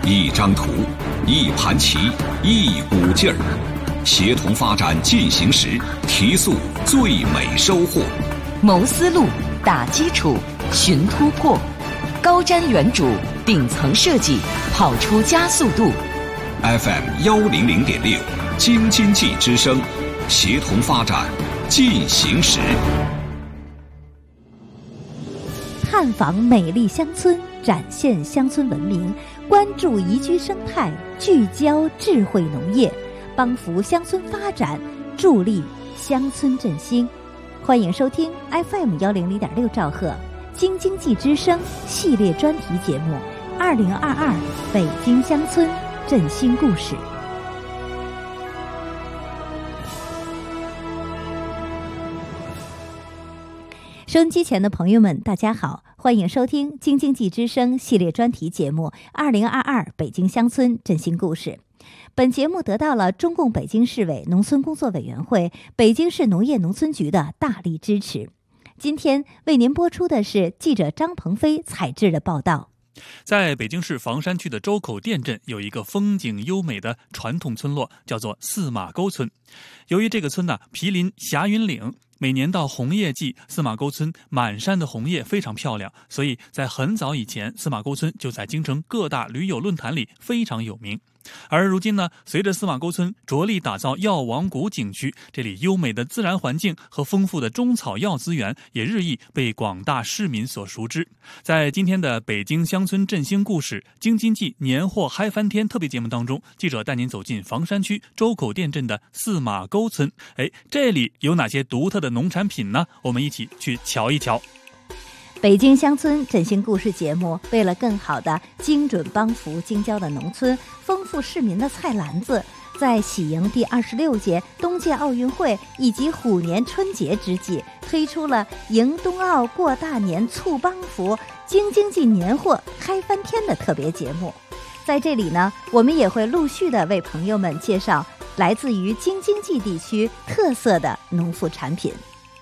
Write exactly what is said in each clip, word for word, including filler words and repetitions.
一张图，一盘棋，一股劲儿，协同发展进行时，提速最美收获。 谋思路，打基础，寻突破，高瞻远瞩，顶层设计，跑出加速度。 F M 幺零零点六，京津冀之声，协同发展进行时。 探访美丽乡村，展现乡村文明，关注宜居生态，聚焦智慧农业，帮扶乡村发展，助力乡村振兴。欢迎收听 F M 幺零零点六兆赫京津冀之声系列专题节目《二零二二北京乡村振兴故事》。收音机前的朋友们，大家好，欢迎收听京津冀之声系列专题节目《二零二二北京乡村振兴故事》。本节目得到了中共北京市委农村工作委员会、北京市农业农村局的大力支持。今天为您播出的是记者张鹏飞采制的报道。 在北京市房山区的周口店镇有一个风景优美的传统村落，叫做四马沟村。由于这个村呢毗邻霞云岭，每年到红叶季，四马沟村满山的红叶非常漂亮，所以在很早以前，四马沟村就在京城各大驴友论坛里非常有名。而如今呢，随着四马沟村着力打造药王谷景区，这里优美的自然环境和丰富的中草药资源也日益被广大市民所熟知。在今天的北京乡村振兴故事京津冀年货嗨翻天特别节目当中，记者带您走进房山区周口店镇的四马沟村。哎，这里有哪些独特的农产品呢？我们一起去瞧一瞧。 北京乡村振兴故事节目为了更好的精准帮扶京郊的农村，丰富市民的菜篮子，在喜迎第二十六届冬季奥运会以及虎年春节之际，推出了迎冬奥过大年促帮扶京津冀年货嗨翻天的特别节目。在这里呢，我们也会陆续的为朋友们介绍来自于京津冀地区特色的农副产品。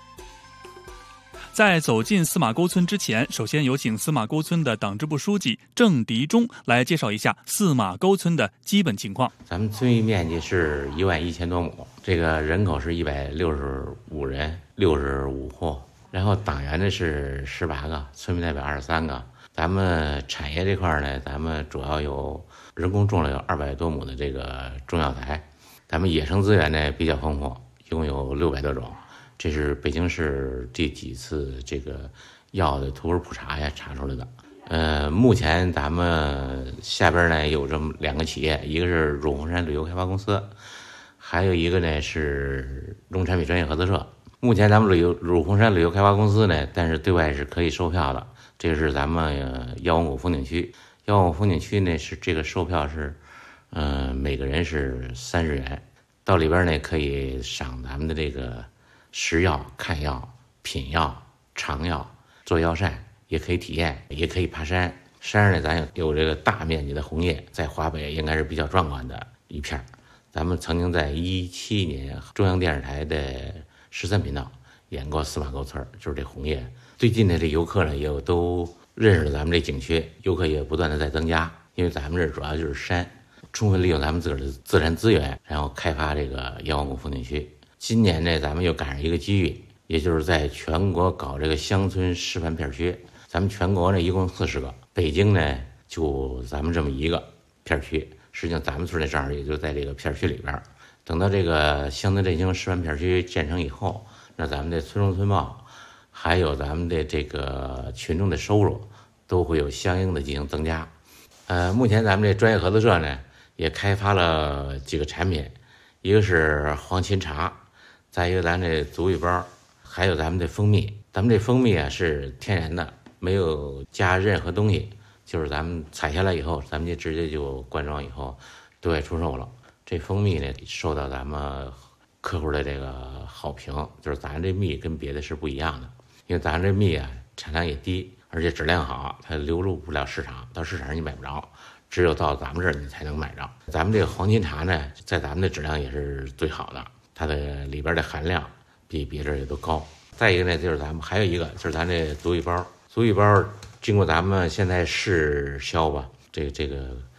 在走进四马沟村之前，首先有请四马沟村的党支部书记郑迪忠来介绍一下四马沟村的基本情况。 咱们村域面积是一万一千多亩，这个人口是一百六十五人，六十五户，然后党员呢是十八个，村民代表二十三个。咱们产业这块呢，咱们主要有人工种了有二百多亩的这个中药材，咱们野生资源呢比较丰富，一共有六百多种。这是北京市这几次这个药的图文普查呀查出来的。呃，目前咱们下边呢有这么两个企业，一个是汝红山旅游开发公司，还有一个呢是农产品专业合作社。目前咱们旅游汝红山旅游开发公司呢，但是对外是可以售票的。这个是咱们呃药王谷风景区，药王谷风景区呢是这个售票是，呃每个人是三十元，到里边呢可以赏咱们的这个食药、看药、品药、尝药、做药膳，也可以体验，也可以爬山。山上呢，咱有有这个大面积的红叶，在华北应该是比较壮观的一片。咱们曾经在一七年中央电视台的十三频道演过四马沟村，就是这红叶。最近的这游客呢，也有都认识了咱们这景区，游客也不断的在增加，因为咱们这主要就是山，充分利用咱们自个儿的自然资源，然后开发这个药王谷风景区。今年呢，咱们又赶上一个机遇，也就是在全国搞这个乡村示范片区。咱们全国呢一共四十个，北京呢就咱们这么一个片区。实际上咱们村的正好也就在这个片区里边。等到这个乡村振兴示范片区建成以后，那咱们的村中村报，还有咱们的这个群众的收入，都会有相应的进行增加。呃，目前咱们这专业合作社呢，也开发了几个产品，一个是黄芩茶。再一个咱这足浴包，还有咱们的蜂蜜。咱们这蜂蜜啊是天然的，没有加任何东西，就是咱们采下来以后，咱们就直接就灌装以后对外出售了。这蜂蜜呢受到咱们客户的这个好评，就是咱这蜜跟别的是不一样的，因为咱这蜜啊产量也低，而且质量好，它流入不了市场，到市场上你买不着，只有到咱们这儿你才能买着。咱们这个黄金茶呢，在咱们的质量也是最好的，它的里边的含量比别人也都高。再一个呢，就是咱们还有一个就是咱这足浴包，足浴包经过咱们现在试销吧，这个这个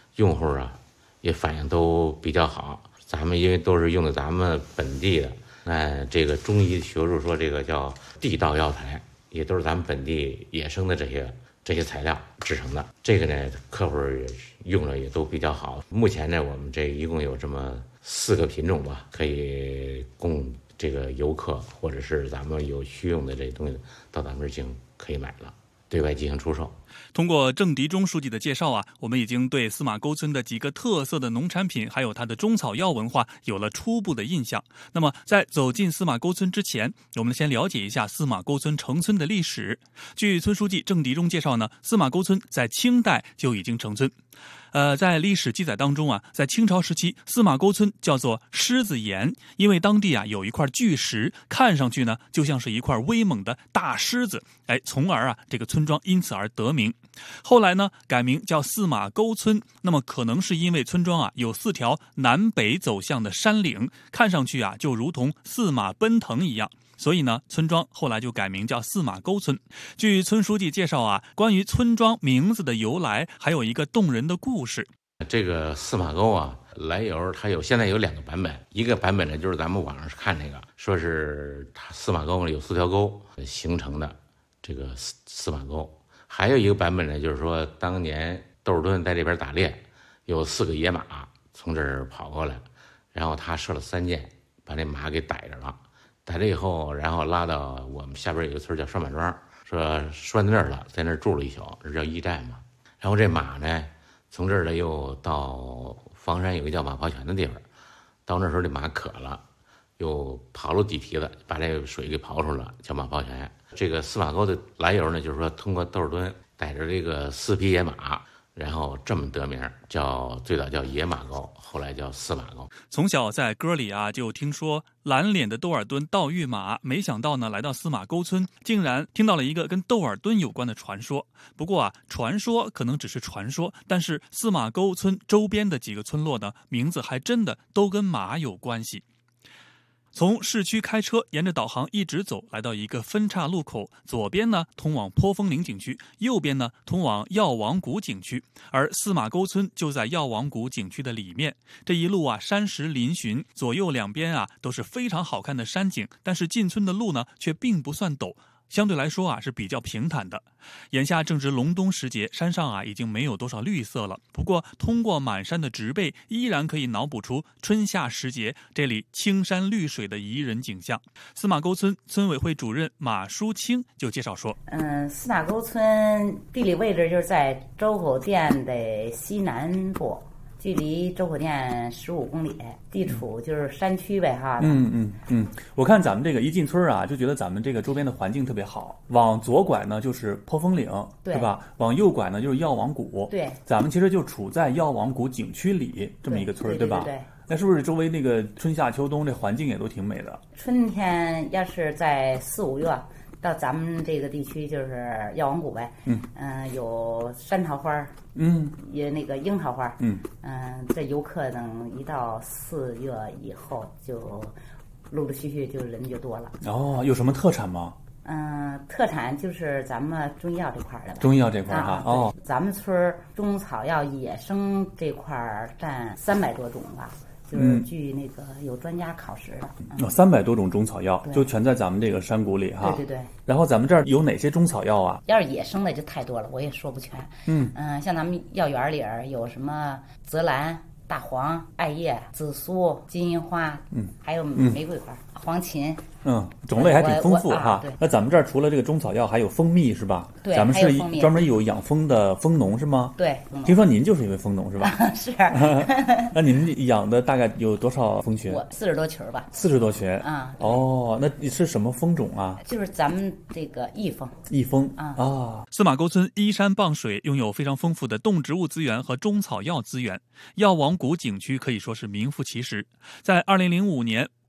用户啊也反应都比较好。咱们因为都是用的咱们本地的，那这个中医学术说这个叫地道药材，也都是咱们本地野生的这些这些材料制成的。这个呢，客户用了也都比较好。目前呢，我们这一共有这么四个品种吧，可以供这个游客或者是咱们有需用的这东西到咱们这儿进行可以买了，对外进行出售。 通过郑迪忠书记的介绍啊，我们已经对司马沟村的几个特色的农产品，还有它的中草药文化有了初步的印象。那么，在走进司马沟村之前，我们先了解一下司马沟村成村的历史。据村书记郑迪忠介绍呢，司马沟村在清代就已经成村。呃，在历史记载当中啊，在清朝时期，司马沟村叫做狮子岩，因为当地啊有一块巨石，看上去呢就像是一块威猛的大狮子，哎，从而啊这个村庄因此而得名。后来呢改名叫司马沟村，那么可能是因为村庄啊有四条南北走向的山岭，看上去啊就如同四马奔腾一样。所以呢，村庄后来就改名叫司马沟村。据村书记介绍啊，关于村庄名字的由来，还有一个动人的故事。 这个司马沟啊，来由它有现在有两个版本，一个版本呢就是咱们网上看那个，说是它司马沟有四条沟形成的这个司司马沟，还有一个版本呢就是说当年窦尔敦在这边打猎，有四个野马从这儿跑过来，然后他射了三箭，把那马给逮着了。逮了以后，然后拉到我们下边有个村叫拴板庄，说拴在那儿了，在那儿住了一宿，这叫驿站嘛。然后这马呢，从这儿呢又到房山有个叫马泡泉的地方，到那时候这马渴了，又刨了几蹄子，把这个水给刨出了，叫马泡泉。这个司马沟的来由呢，就是说通过窦尔敦逮着这个四匹野马，然后这么得名，叫最早叫野马沟，后来叫司马沟。 从小在歌里啊就听说蓝脸的窦尔敦盗御马，没想到呢来到司马沟村，竟然听到了一个跟窦尔敦有关的传说。不过啊，传说可能只是传说，但是司马沟村周边的几个村落呢，名字还真的都跟马有关系。从市区开车，沿着导航一直走，来到一个分岔路口，左边呢通往坡峰岭景区，右边呢通往药王谷景区，而司马沟村就在药王谷景区的里面。这一路啊山石嶙峋，左右两边啊都是非常好看的山景，但是进村的路呢却并不算陡，相对来说啊是比较平坦的。眼下正值隆冬时节，山上啊已经没有多少绿色了，不过通过满山的植被，依然可以脑补出春夏时节这里青山绿水的宜人景象。司马沟村村委会主任马淑清就介绍说， 嗯，司马沟村地理位置就是在周口店的西南部，距离周口店十五公里，地处就是山区呗哈。 嗯嗯嗯，我看咱们这个一进村啊，就觉得咱们这个周边的环境特别好。往左拐呢就是坡峰岭，对吧？往右拐呢就是药王谷。对，咱们其实就处在药王谷景区里这么一个村， 对, 对, 对, 对吧？对。那是不是周围那个春夏秋冬这环境也都挺美的？ 春天要是在四五月。到咱们这个地区就是药王谷呗，嗯，呃、有山桃花，嗯，也那个樱桃花，嗯，嗯、呃，这游客等一到四月以后，就陆陆续续就人就多了。 哦，有什么特产吗？ 嗯、呃，特产就是咱们中医药这块的。 中医药这块哈、啊，哦， 咱们村中草药野生这块占三百多种吧。就是据那个有专家考实的， 有三百多种中草药，就全在咱们这个山谷里哈。 对对对。 然后咱们这儿有哪些中草药啊？ 要是野生的就太多了，我也说不全。嗯嗯、呃，像咱们药园里有什么泽兰、大黄、艾叶、紫苏、金银花，嗯，还有玫瑰花、嗯、黄芩。 嗯，种类还挺丰富哈、啊。那咱们这儿除了这个中草药，还有蜂蜜是吧？ 对， 咱们是专门有养蜂的蜂农是吗？ 对。 听说您就是一位蜂农是吧？ 是。 那您养的大概有多少蜂群？ 我四十多群吧。 四十多群啊。 哦，那你是什么蜂种啊？ 就是咱们这个益蜂。 益蜂啊啊。司马沟村依山傍水，拥有非常丰富的动植物资源和中草药资源。药王谷景区可以说是名副其实。在二零零五年。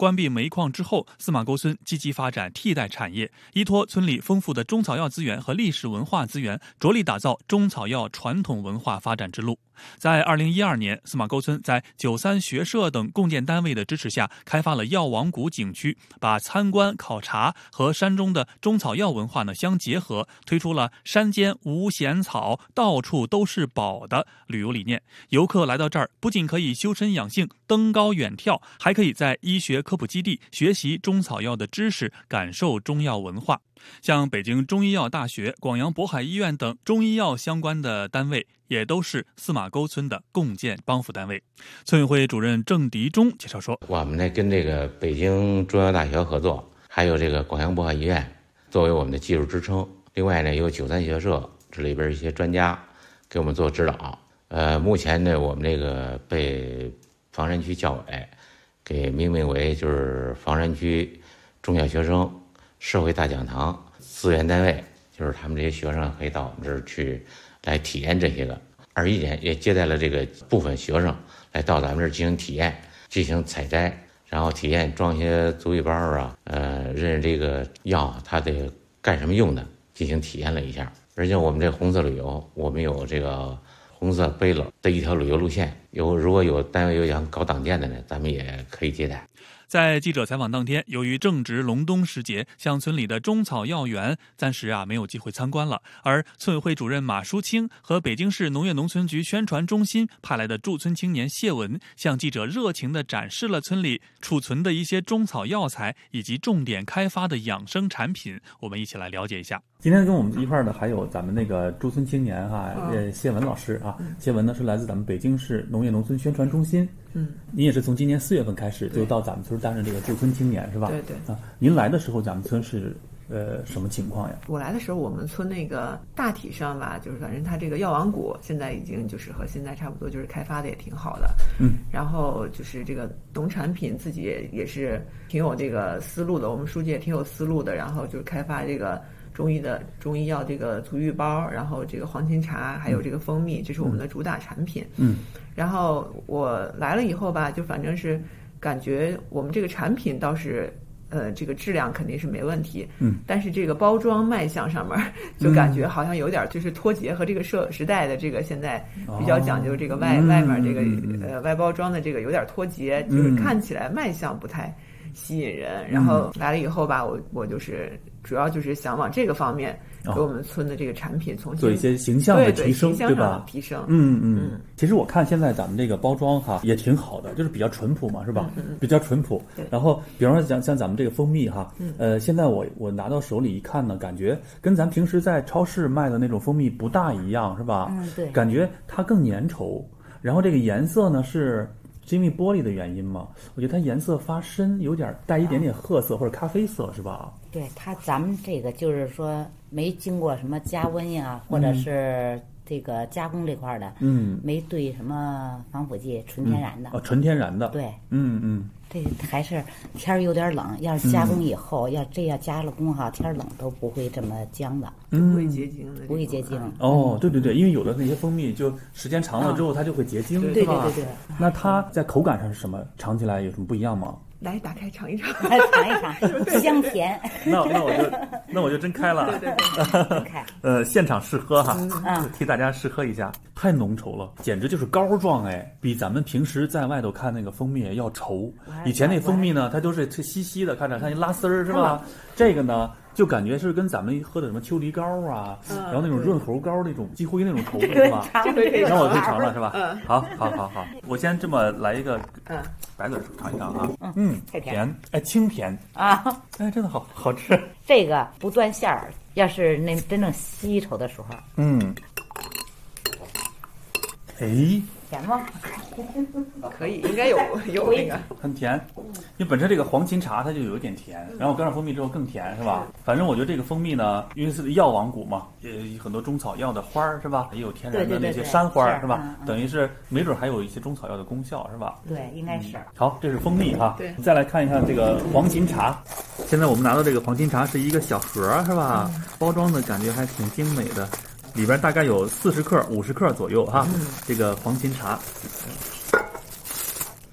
关闭煤矿之后，司马沟村积极发展替代产业，依托村里丰富的中草药资源和历史文化资源，着力打造中草药传统文化发展之路。在二零一二年，司马沟村在九三学社等共建单位的支持下，开发了药王谷景区，把参观考察和山中的中草药文化呢相结合，推出了山间无闲草，到处都是宝的旅游理念。游客来到这儿，不仅可以修身养性、登高远眺，还可以在医学科普基地学习中草药的知识，感受中药文化。像北京中医药大学、广阳渤海医院等中医药相关的单位，也都是司马沟村的共建帮扶单位。村委会主任郑迪忠介绍说， 我们呢跟这个北京中药大学合作，还有这个广阳渤海医院作为我们的技术支撑，另外呢有九三学社这里边一些专家给我们做指导。呃，目前呢我们这个被房山区教委给命名为就是房山区中小学生社会大讲堂资源单位，就是他们这些学生可以到我们这儿去来体验这些个。二一年也接待了这个部分学生来到咱们这儿进行体验，进行采摘，然后体验装些足浴包啊，呃，认识这个药它得干什么用的，进行体验了一下。而且我们这红色旅游，我们有这个红色背篓的一条旅游路线，有如果有单位有想搞党建的呢，咱们也可以接待。 在记者采访当天，由于正值隆冬时节，乡村里的中草药园暂时啊没有机会参观了。而村委会主任马淑清和北京市农业农村局宣传中心派来的驻村青年谢文，向记者热情地展示了村里储存的一些中草药材以及重点开发的养生产品。我们一起来了解一下。 今天跟我们一块儿的还有咱们那个驻村青年哈、啊，呃，谢文老师啊，嗯、谢文呢是来自咱们北京市农业农村宣传中心。嗯，您也是从今年四月份开始就到咱们村担任这个驻村青年是吧？ 对对。啊， 您来的时候咱们村是呃什么情况呀？ 我来的时候，我们村那个大体上吧，就是反正它这个药王谷现在已经就是和现在差不多，就是开发的也挺好的。嗯。然后就是这个农产品自己也也是挺有这个思路的，我们书记也挺有思路的，然后就是开发这个中医的中医药这个足浴包，然后这个黄芩茶，还有这个蜂蜜，这是我们的主打产品。嗯。然后我来了以后吧，就反正是感觉我们这个产品倒是。呃，这个质量肯定是没问题，嗯，但是这个包装卖相上面就感觉好像有点就是脱节，和这个社时代的这个现在比较讲究这个外、哦、外面这个呃外包装的这个有点脱节，就是看起来卖相不太吸引人。然后来了以后吧，我我就是主要就是想往这个方面给我们村的这个产品重新做一些形象的提升， 对, 对, 对吧？提升， 嗯嗯。其实我看现在咱们这个包装哈也挺好的，就是比较淳朴嘛，是吧？嗯嗯、比较淳朴。然后，比方说像像咱们这个蜂蜜哈，嗯、呃，现在我我拿到手里一看呢，感觉跟咱平时在超市卖的那种蜂蜜不大一样，是吧？ 嗯，对。 感觉它更粘稠，然后这个颜色呢是。是因为玻璃的原因吗？我觉得它颜色发深，有点带一点点褐色或者咖啡色，是吧？ 对，它咱们这个就是说没经过什么加温呀，或者是这个加工这块的，嗯，没兑什么防腐剂，纯天然的。 哦，纯天然的。 对， 嗯嗯。 这还是天儿有点冷，要是加工以后，嗯、要这要加了工哈，天儿冷都不会这么僵的， 嗯、不会结晶的， 不会结晶。 哦，对对对，因为有的那些蜂蜜就时间长了之后，它就会结晶， 对对对对。 那它在口感上是什么？尝起来有什么不一样吗？ 来，打开尝一尝， 尝一尝，香甜。 那那我就那我就真开了， 对对对，真开。 呃，现场试喝哈，嗯，替大家试喝一下，太浓稠了，简直就是膏状哎，比咱们平时在外头看那个蜂蜜要稠。以前那蜂蜜呢，它都是特稀稀的，看着像一拉丝儿是吧？这个呢。就感觉是跟咱们喝的什么秋梨膏啊，嗯、然后那种润喉膏那种几乎于那种稠度是吧？那我可以尝了是吧？嗯，好，好，好，好，我先这么来一个，嗯，白嘴尝一尝啊，嗯， 太甜， 甜，哎，清甜啊，哎，真的好好吃。 这个不断馅儿，要是那真正稀稠的时候， 嗯，哎。 甜吗？ 可以，应该有有那个很甜，因为本身这个黄芩茶它就有一点甜，然后搁上蜂蜜之后更甜，是吧？反正我觉得这个蜂蜜呢，因为是药王谷嘛，也很多中草药的花儿是吧？也有天然的那些山花是吧？等于是没准还有一些中草药的功效是吧？ 对，应该是。 嗯、好，这是蜂蜜哈。对。再来看一看这个黄芩茶，现在我们拿到这个黄芩茶是一个小盒是吧？嗯、包装的感觉还挺精美的。里边大概有四十克、五十克左右哈，嗯、这个黄芩茶。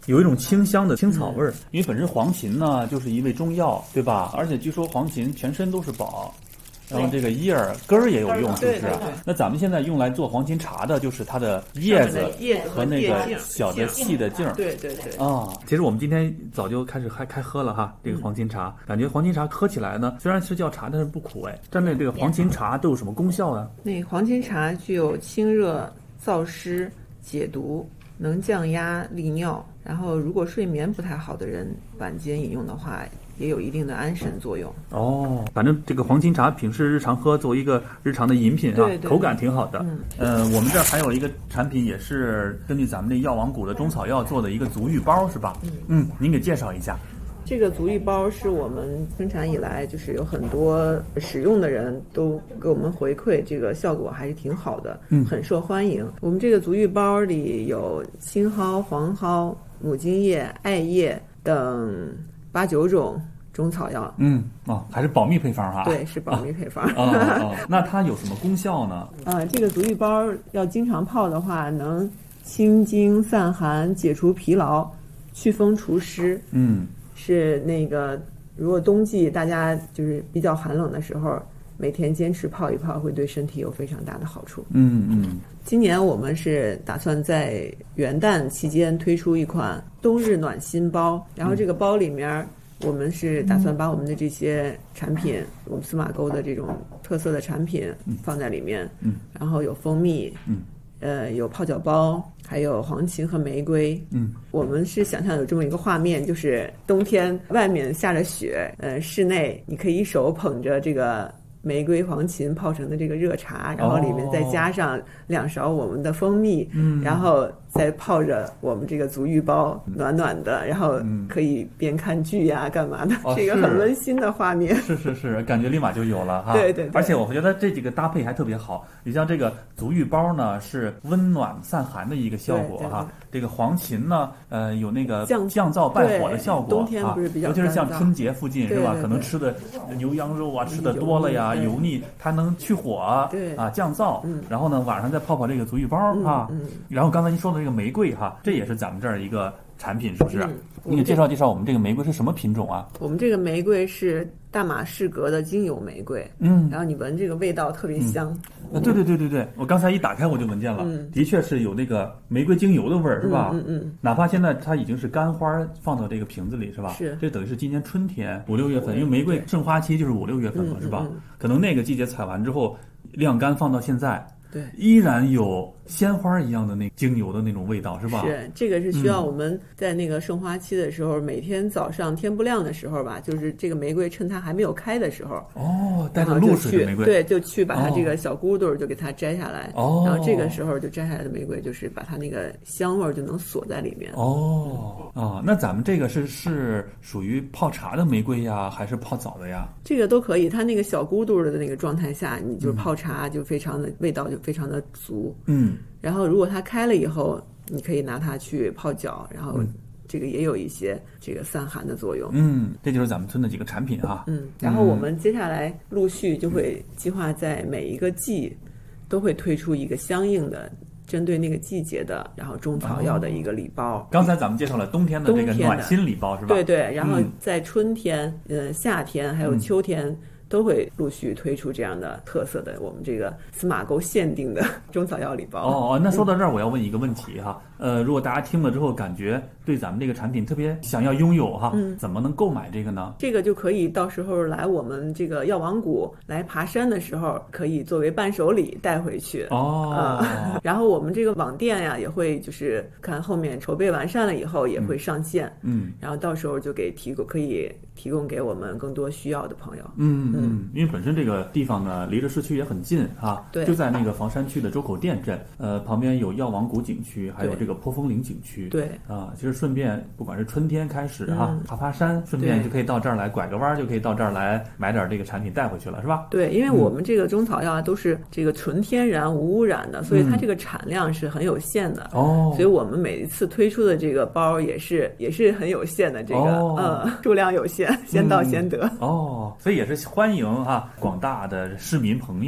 有一种清香的青草味儿。因为本身黄芩呢就是一味中药，对吧？而且据说黄芩全身都是宝。然后这个叶儿根儿也有用，是不是？那咱们现在用来做黄芩茶的，就是它的叶子和那个小的细的茎儿。 对对对。 啊，其实我们今天早就开始开开喝了哈，这个黄芩茶，感觉黄芩茶喝起来呢，虽然是叫茶，但是不苦哎。针对这个黄芩茶都有什么功效呢？ 那黄芩茶具有清热、燥湿、解毒，能降压、利尿。然后，如果睡眠不太好的人，晚间饮用的话，也有一定的安神作用。 哦，反正这个黄芩茶平时日常喝，作为一个日常的饮品啊， 对对， 口感挺好的。 嗯， 呃，我们这儿还有一个产品，也是根据咱们这药王谷的中草药做的一个足浴包，是吧？嗯嗯，您给介绍一下。 这个足浴包是我们生产以来，就是有很多使用的人都给我们回馈，这个效果还是挺好的，嗯，很受欢迎。我们这个足浴包里有青蒿、黄蒿、母荆叶、艾叶等八九种中草药。 嗯哦，还是保密配方哈。 对，是保密配方。 啊啊哦，那它有什么功效呢？ 啊，这个足浴包要经常泡的话，能清经散寒、解除疲劳、祛风除湿。 嗯。 是那个，如果冬季大家就是比较寒冷的时候，每天坚持泡一泡，会对身体有非常大的好处。 嗯嗯。 今年我们是打算在元旦期间推出一款冬日暖心包，然后这个包里面，我们是打算把我们的这些产品，我们司马沟的这种特色的产品放在里面。嗯。然后有蜂蜜。嗯。呃，有泡脚包，还有黄芩和玫瑰。嗯，我们是想象有这么一个画面，就是冬天外面下着雪，呃，室内你可以一手捧着这个玫瑰黄芩泡成的这个热茶，然后里面再加上两勺我们的蜂蜜，嗯，然后再泡着我们这个足浴包，暖暖的，然后可以边看剧呀、干嘛的， 哦、 这个很温馨的画面。 是是是，感觉立马就有了哈。 对 对, 对。 而且我觉得这几个搭配还特别好。你像这个足浴包呢，是温暖散寒的一个效果哈。对对对，这个黄芩呢，呃，有那个降降燥败火的效果。 冬天不是比较尤其是像春节附近是吧？可能吃的牛羊肉啊，吃的多了呀，油腻，它能去火， 对啊，降燥。 嗯。 然后呢，晚上再泡泡这个足浴包哈。嗯。然后刚才您说的这个玫瑰哈，这也是咱们这儿一个产品，是不是？嗯、你给介绍介绍我们这个玫瑰是什么品种啊？ 我们这个玫瑰是大马士革的精油玫瑰。 嗯。 然后你闻这个味道特别香。 嗯、对对对对对，我刚才一打开我就闻见了，嗯、的确是有那个玫瑰精油的味儿，是吧？ 嗯 嗯, 嗯。 哪怕现在它已经是干花放到这个瓶子里，是吧？ 是。 这等于是今年春天五六月份，因为玫瑰盛花期就是五六月份嘛， 嗯、 是吧？ 嗯嗯、 可能那个季节采完之后晾干放到现在。 对， 依然有鲜花一样的那精油的那种味道，是吧？ 是，这个是需要我们在那个盛花期的时候，嗯、每天早上天不亮的时候吧，就是这个玫瑰趁它还没有开的时候， 哦，带着露水的玫瑰， 对，就去把它这个小骨朵就给它摘下来，哦，然后这个时候就摘下来的玫瑰，就是把它那个香味就能锁在里面。 哦，啊，那咱们这个是是属于泡茶的玫瑰呀，还是泡澡的呀？ 这个都可以，它那个小骨朵的那个状态下，你就泡茶就非常的、嗯、味道就非常的足。 嗯， 然后如果它开了以后，你可以拿它去泡脚，然后这个也有一些这个散寒的作用。 嗯，这就是咱们村的几个产品哈。 嗯，然后我们接下来陆续就会计划在每一个季都会推出一个相应的针对那个季节的，然后中草药的一个礼包。 刚才咱们介绍了冬天的这个暖心礼包是吧？ 对对，然后在春天、嗯、呃夏天还有秋天。嗯，都会陆续推出这样的特色的我们这个司马沟限定的中草药礼包。 哦哦，那说到这儿，我要问一个问题哈，呃，如果大家听了之后感觉对咱们这个产品特别想要拥有哈，嗯，怎么能购买这个呢？ 这个就可以到时候来我们这个药王谷来爬山的时候，可以作为伴手礼带回去。 哦、 呃，然后我们这个网店呀，也会就是看后面筹备完善了以后，也会上线。 嗯， 然后到时候就给提供可以提供给我们更多需要的朋友。 嗯。嗯，因为本身这个地方呢，离着市区也很近啊， 对， 就在那个房山区的周口店镇，呃，旁边有药王谷景区，还有这个坡峰岭景区， 对啊，其实顺便不管是春天开始哈、嗯，爬爬山，顺便就可以到这儿来拐个弯，就可以到这儿来买点这个产品带回去了，是吧？ 对，因为我们这个中草药啊都是这个纯天然无污染的，所以它这个产量是很有限的哦、嗯， 所以我们每一次推出的这个包也是也是很有限的，这个、哦、嗯数量有限，先到先得、 嗯、哦，所以也是欢迎哈、啊。广大的市民朋友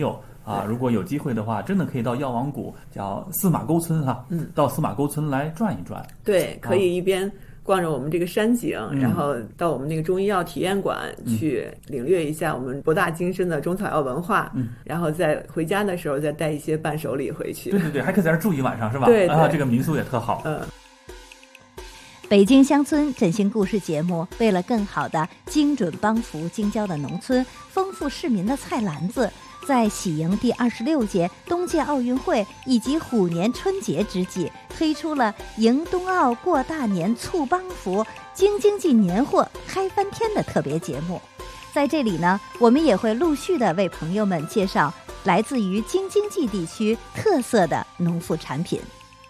啊，如果有机会的话，真的可以到药王谷，叫司马沟村哈，嗯，到司马沟村来转一转。 对，可以一边逛着我们这个山景，嗯、然后到我们那个中医药体验馆去领略一下我们博大精深的中草药文化，嗯，然后再回家的时候再带一些伴手礼回去。 对对对，还可以在这儿住一晚上是吧？ 对对， 啊，这个民宿也特好。 嗯。 北京乡村振兴故事节目为了更好的精准帮扶京郊的农村，丰富市民的菜篮子，在喜迎第二十六届冬季奥运会以及虎年春节之际，推出了迎冬奥过大年促帮扶京津冀年货嗨翻天的特别节目。在这里呢，我们也会陆续的为朋友们介绍来自于京津冀地区特色的农副产品。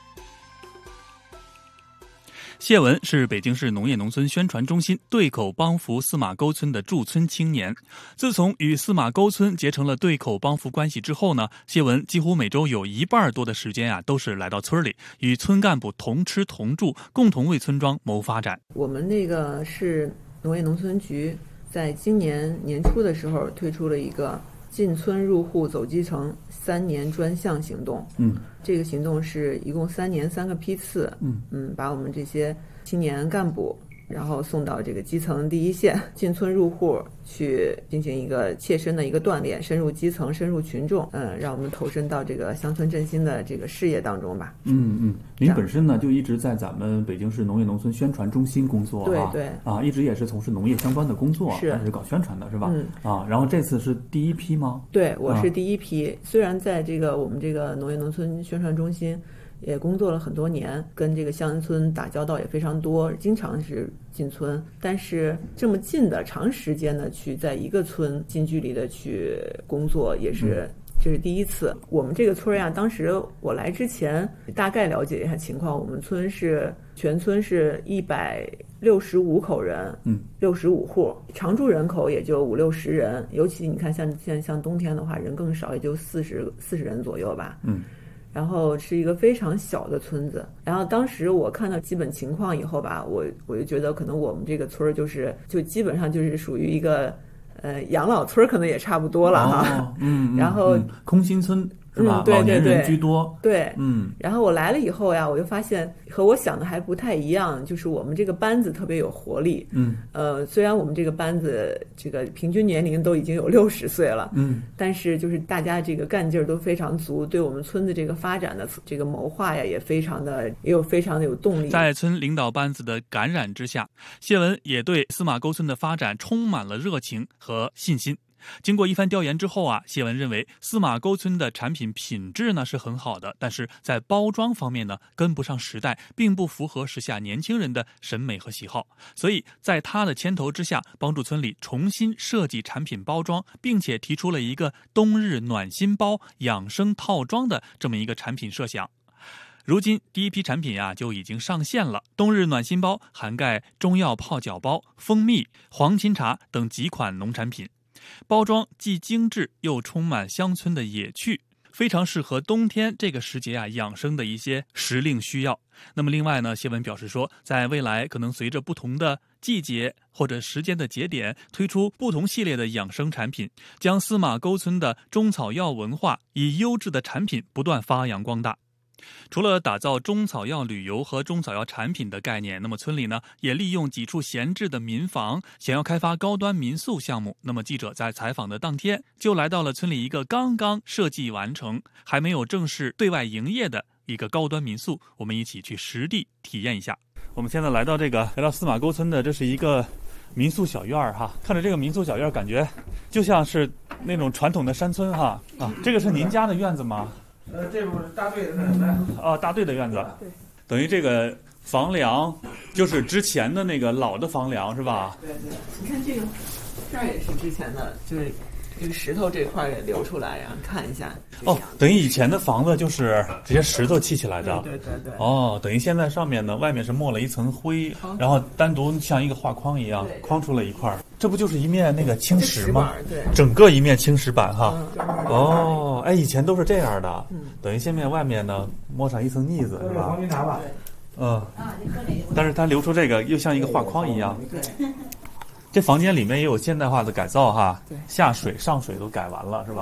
谢文是北京市农业农村宣传中心对口帮扶司马沟村的驻村青年。自从与司马沟村结成了对口帮扶关系之后呢，谢文几乎每周有一半多的时间啊，都是来到村里，与村干部同吃同住，共同为村庄谋发展。 我们那个市农业农村局在今年年初的时候推出了一个进村入户走基层三年专项行动。嗯，这个行动是一共三年三个批次。嗯嗯，把我们这些青年干部，然后送到这个基层第一线，进村入户去进行一个切身的一个锻炼，深入基层，深入群众，嗯，让我们投身到这个乡村振兴的这个事业当中吧。 嗯嗯，您本身呢就一直在咱们北京市农业农村宣传中心工作， 对对啊，一直也是从事农业相关的工作， 是是搞宣传的是吧？ 嗯啊，然后这次是第一批吗？ 对，我是第一批。啊、虽然在这个我们这个农业农村宣传中心也工作了很多年，跟这个乡村打交道也非常多，经常是进村，但是这么近的长时间的去在一个村近距离的去工作，也是、嗯、这是第一次。我们这个村呀，当时我来之前大概了解一下情况，我们村是全村是一百六十五口人，嗯，六十五户，常住人口也就五六十人，尤其你看像现在像冬天的话，人更少，也就四十四十人左右吧，嗯。然后是一个非常小的村子，然后当时我看到基本情况以后吧，我我就觉得可能我们这个村儿就是就基本上就是属于一个呃养老村，可能也差不多了哈。 哦、嗯, 嗯， 然后、 嗯、空心村是吧？ 嗯，对对对， 老年人居多。 对， 嗯。 然后我来了以后呀，我就发现和我想的还不太一样，就是我们这个班子特别有活力。嗯。呃，虽然我们这个班子这个平均年龄都已经有六十岁了，嗯，但是就是大家这个干劲儿都非常足，对我们村子这个发展的这个谋划呀，也非常的也有非常的有动力。 在村领导班子的感染之下，谢文也对司马沟村的发展充满了热情和信心。经过一番调研之后啊，谢文认为司马沟村的产品品质呢是很好的，但是在包装方面呢跟不上时代，并不符合时下年轻人的审美和喜好。所以在他的牵头之下，帮助村里重新设计产品包装，并且提出了一个冬日暖心包养生套装的这么一个产品设想。如今第一批产品啊就已经上线了，冬日暖心包涵盖中药泡脚包、蜂蜜、黄芩茶等几款农产品，包装既精致又充满乡村的野趣，非常适合冬天这个时节啊养生的一些时令需要。那么另外呢，谢文表示说，在未来可能随着不同的季节或者时间的节点，推出不同系列的养生产品，将司马沟村的中草药文化以优质的产品不断发扬光大。除了打造中草药旅游和中草药产品的概念，那么村里呢也利用几处闲置的民房，想要开发高端民宿项目。那么记者在采访的当天就来到了村里一个刚刚设计完成、还没有正式对外营业的一个高端民宿，我们一起去实地体验一下。我们现在来到这个来到司马沟村的，这是一个民宿小院哈，看着这个民宿小院，感觉就像是那种传统的山村哈啊。这个是您家的院子吗？ 呃，这不是大队的院子啊，大队的院子，对，等于这个房梁就是之前的那个老的房梁是吧？ 对对，你看这个这儿也是之前的，就是这个石头这块也留出来，然后看一下。 哦，等于以前的房子就是这些石头砌起来的。 对对对。 哦，等于现在上面呢，外面是抹了一层灰，然后单独像一个画框一样框出了一块，这不就是一面那个青石吗？ 对， 整个一面青石板哈。 嗯、 哦，哎，以前都是这样的，嗯、等于下面外面呢抹上一层腻子，是吧？ 黄金茶吧。 嗯。但是它留出这个又像一个画框一样。 对。 这房间里面也有现代化的改造哈，对，下水上水都改完了是吧？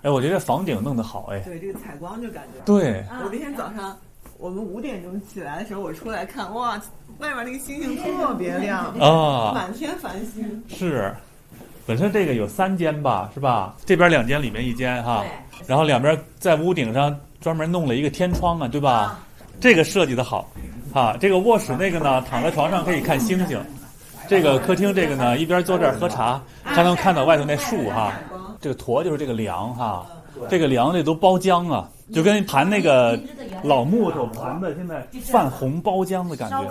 哎，我觉得房顶弄得好，哎， 对，这个采光就感觉。 对， 我那天早上我们五点钟起来的时候，我出来看，哇，外面那个星星特别亮啊， 满天繁星。 是，本身这个有三间吧，是吧？这边两间，里面一间哈，然后两边在屋顶上专门弄了一个天窗啊，对吧？啊、这个设计的好，啊，这个卧室那个呢，躺在床上可以看星星。这个客厅这个呢，一边坐这儿喝茶，还能看到外头那树哈。这个驼就是这个梁哈，这个梁这都包浆啊，就跟盘那个老木头盘的现在泛红包浆的感觉。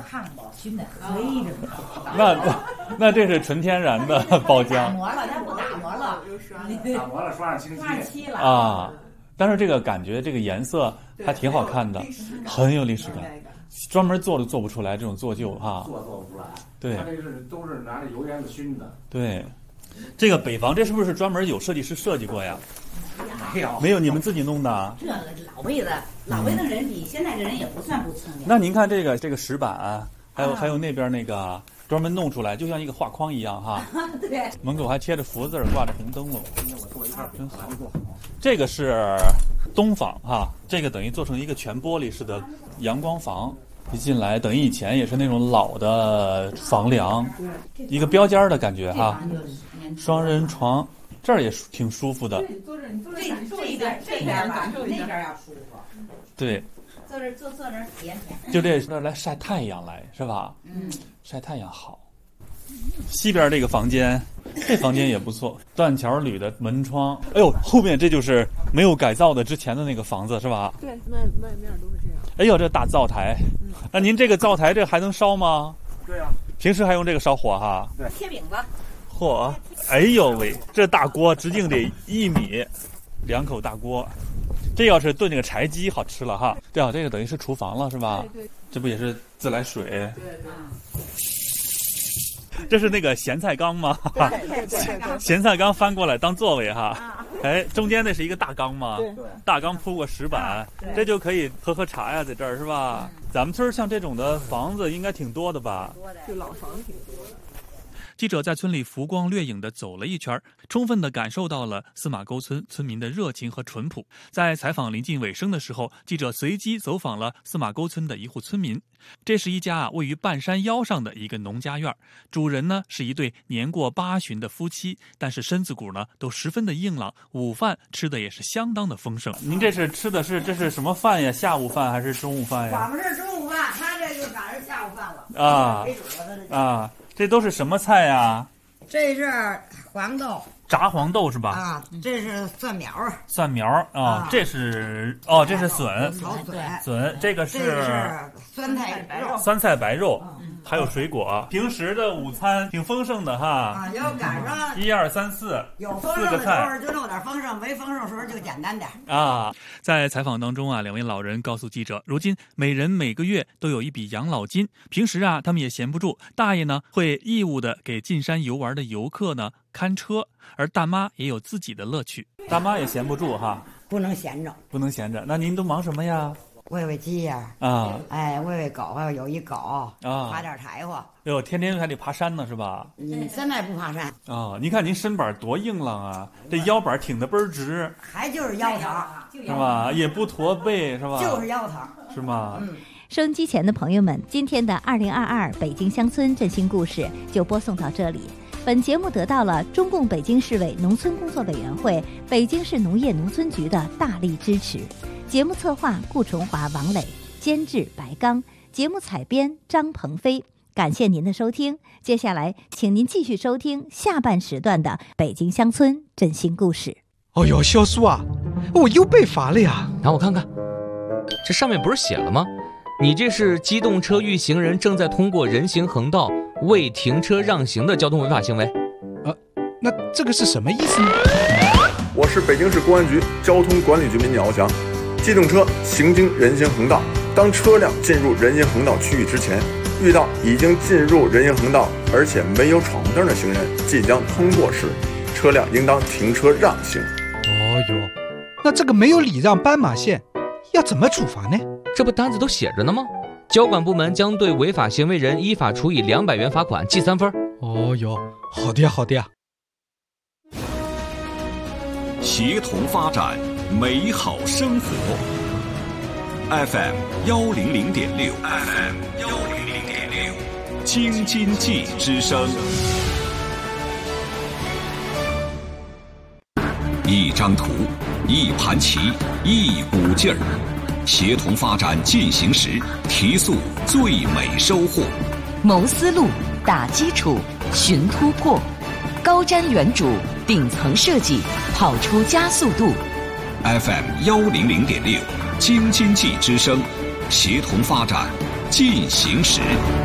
那那这是纯天然的包浆。 打磨了，它不打磨了， 打磨了刷上清漆了啊。但是这个感觉，这个颜色还挺好看的，很有历史感。专门做都做不出来这种做旧哈， 做做不出来。 对， 它这是都是拿着油烟子熏的。 对，这个北房这是不是专门有设计师设计过呀？ 没有， 没有，你们自己弄的。 这个老辈子，老辈子人比现在的人也不算不聪明。 那您看这个这个石板，还有、啊、还有那边那个专门弄出来，就像一个画框一样哈。 对。 门口还贴着福字，挂着红灯笼。今天我做一块真好。这个是东房哈，这个等于做成一个全玻璃式的阳光房。一进来，等于以前也是那种老的房梁，一个标间的感觉哈。双人床，这儿也挺舒服的。 坐这，你坐这，这一边这边吧，比那边要舒服。 对。 坐这坐坐这体验体验。 就这这来晒太阳来是吧？嗯，晒太阳好。西边这个房间，这房间也不错，断桥铝的门窗。哎呦，后面这就是没有改造的之前的那个房子是吧？ 对，外外面都是这样。 哎呦，这大灶台，嗯、那您这个灶台这还能烧吗？ 对呀、啊， 平时还用这个烧火哈？ 对， 贴饼子。 嚯，哎呦喂，这大锅直径得一米，两口大锅，这要是炖这个柴鸡好吃了哈。对啊，这个等于是厨房了是吧？ 对对， 这不也是自来水？ 对对。 这是那个咸菜缸吗？ 对对对对， 咸菜缸翻过来当座位哈。哎，中间那是一个大缸吗？ 对， 大缸铺过石板，这就可以喝喝茶呀，在这儿是吧？咱们村像这种的房子应该挺多的吧？ 就老房挺多的。 记者在村里浮光掠影地走了一圈，充分地感受到了司马沟村村民的热情和淳朴。在采访临近尾声的时候，记者随机走访了司马沟村的一户村民。这是一家啊位于半山腰上的一个农家院，主人呢是一对年过八旬的夫妻，但是身子骨呢都十分的硬朗，午饭吃的也是相当的丰盛。您这是吃的是这是什么饭呀？下午饭还是中午饭呀？ 我们是中午饭，他这就赶上下午饭了。 啊啊。这都是什么菜呀？ 这是黄豆， 炸黄豆是吧？ 啊，这是蒜苗， 蒜苗啊，啊这是哦，这是笋， 炒笋， 笋，这个是酸菜白肉， 酸菜白肉，嗯、还有水果。平时的午餐挺丰盛的哈。 啊，要赶上一二三四， 有丰盛的时候就弄点丰盛，没丰盛的时候就简单点啊。在采访当中啊，两位老人告诉记者，如今每人每个月都有一笔养老金，平时啊他们也闲不住，大爷呢会义务的给进山游玩的游客呢看车，而大妈也有自己的乐趣。 大妈也闲不住哈， 不能闲着， 不能闲着。那您都忙什么呀？ 喂喂鸡呀， 啊， 哎，喂喂狗，还有有一狗啊，爬点柴火。 哎呦，天天还得爬山呢，是吧？ 嗯，现在不爬山啊。您看您身板多硬朗啊，这腰板挺得倍儿直， 还就是腰疼， 是吧？也不驼背，是吧？ 就是腰疼， 是吗？ 嗯。 收音机前的朋友们，今天的二零二二北京乡村振兴故事就播送到这里。本节目得到了中共北京市委农村工作委员会、北京市农业农村局的大力支持。节目策划顾崇华、王磊，监制白刚，节目采编张鹏飞。感谢您的收听，接下来请您继续收听下半时段的北京乡村振兴故事。 哦呦，肖叔啊，我又被罚了呀！ 让我看看，这上面不是写了吗？你这是机动车遇行人正在通过人行横道未停车让行的交通违法行为。 呃，那这个是什么意思呢？ 我是北京市公安局交通管理局民警敖翔。机动车行经人行横道，当车辆进入人行横道区域之前，遇到已经进入人行横道而且没有闯红灯的行人即将通过时，车辆应当停车让行。 哦哟，那这个没有礼让斑马线，要怎么处罚呢？ 这不单子都写着呢吗？交管部门将对违法行为人依法处以两百元罚款，记三分。 哦哟，好的呀，好的呀。 协同发展，美好生活。F M 幺零零点六 ，F M 幺零零点六，京津冀之声。一张图，一盘棋，一股劲儿，协同发展进行时，提速最美收获。 谋思路，打基础，寻突破，高瞻远瞩，顶层设计，跑出加速度。 F M 幺零零点六，京津冀之声，协同发展进行时。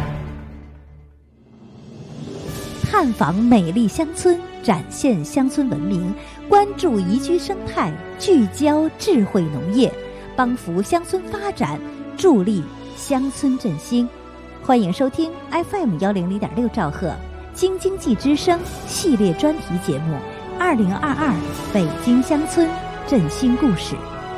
探访美丽乡村，展现乡村文明，关注宜居生态，聚焦智慧农业，帮扶乡村发展，助力乡村振兴。欢迎收听 F M 幺零零点六兆赫京津冀之声系列专题节目《二零二二北京乡村振兴故事》。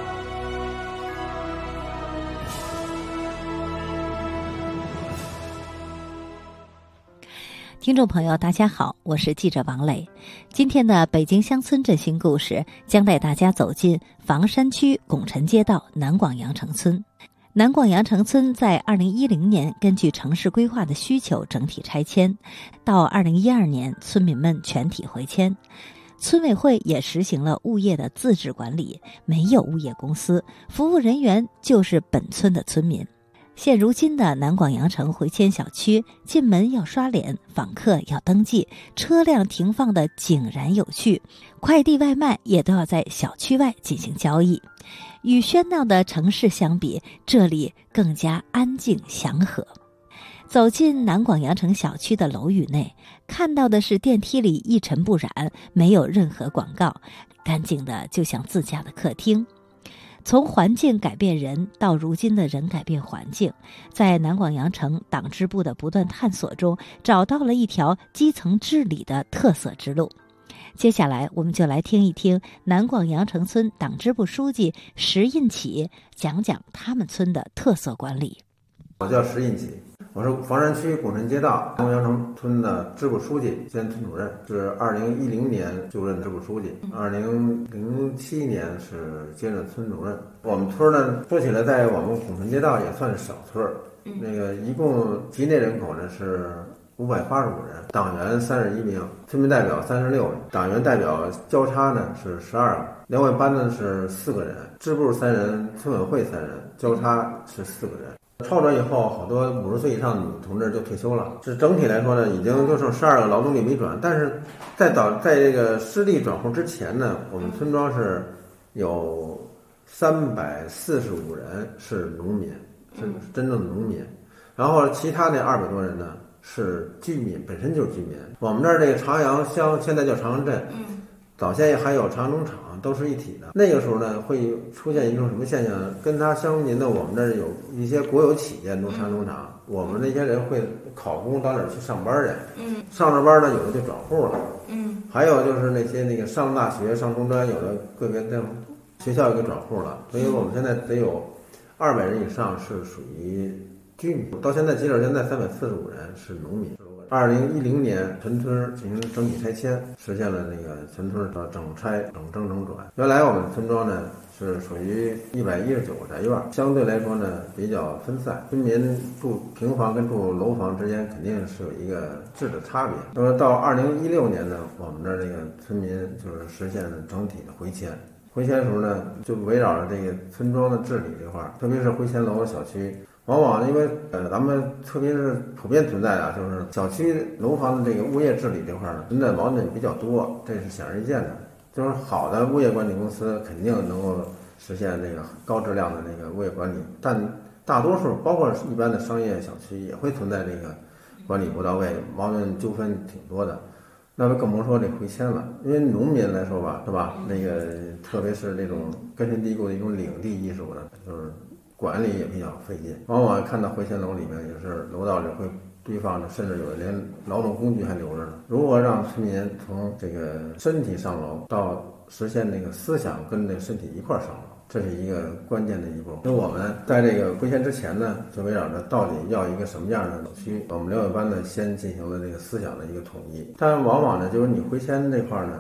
听众朋友大家好，我是记者王磊。今天的北京乡村振兴故事将带大家走进房山区拱辰街道南广羊城村。南广羊城村在二零一零年根据城市规划的需求整体拆迁，到二零一二年村民们全体回迁。村委会也实行了物业的自治管理，没有物业公司，服务人员就是本村的村民。现如今的南广羊城回迁小区，进门要刷脸，访客要登记，车辆停放的井然有序，快递外卖也都要在小区外进行交易。与喧闹的城市相比，这里更加安静祥和。走进南广羊城小区的楼宇内，看到的是电梯里一尘不染，没有任何广告，干净的就像自家的客厅。从环境改变人到如今的人改变环境，在南广羊城党支部的不断探索中，找到了一条基层治理的特色之路。接下来我们就来听一听南广羊城村党支部书记石印启讲讲他们村的特色管理。 我叫石印启，我是房山区拱辰街道南广羊城村的支部书记兼村主任，是二零一零年就任支部书记，二零零七年是接任村主任。我们村呢，说起来在我们拱辰街道也算是小村，那个一共籍内人口呢是五百八十五人，党员三十一名，村民代表三十六人，党员代表交叉呢是十二个，两委班呢是四个人，支部三人，村委会三人，交叉是四个人。创转以后，好多五十岁以上的女同志就退休了。这整体来说呢，已经就剩十二个劳动力没转。但是在早在这个失地转户之前呢，我们村庄是有三百四十五人是农民，是真正的农民。然后其他那二百多人呢是居民，本身就是居民。我们这儿这个长阳乡现在叫长阳镇，早先还有长阳农场，都是一体的。那个时候呢，会出现一种什么现象？跟它相邻的，我们这儿有一些国有企业农场农场，我们那些人会考公到那儿去上班去。嗯，上着班呢，有的就转户了。嗯，还有就是那些那个上大学、上中专，有的个别的学校也给转户了。所以我们现在得有二百人以上是属于居民。到现在截止现在三百四十五人是农民。二零一零年，全村进行整体拆迁，实现了那个全村的整拆、整征、整转。原来我们村庄呢是属于一百一十九个宅院，相对来说呢比较分散，村民住平房跟住楼房之间肯定是有一个质的差别。那么到二零一六年呢，我们这儿这个村民就是实现了整体的回迁。回迁的时候呢，就围绕着这个村庄的治理这块儿，特别是回迁楼小区。往往因为呃，咱们特别是普遍存在啊，就是小区楼房的这个物业治理这块呢，存在矛盾比较多，这是显而易见的。就是好的物业管理公司肯定能够实现这个高质量的那个物业管理，但大多数包括一般的商业小区也会存在这个管理不到位，矛盾纠纷挺多的。那么更甭说这回迁了，因为农民来说吧，是吧？那个特别是这种根深蒂固的一种领地艺术呢，就是管理也比较费劲，往往看到回迁楼里面也是楼道里会堆放着，甚至有的连劳动工具还留着呢。如何让村民从这个身体上楼到实现那个思想跟这个身体一块上楼，这是一个关键的一步。那我们在这个回迁之前呢，就围绕着到底要一个什么样的小区，我们两委班呢先进行了这个思想的一个统一。但往往呢，就是你回迁这块呢，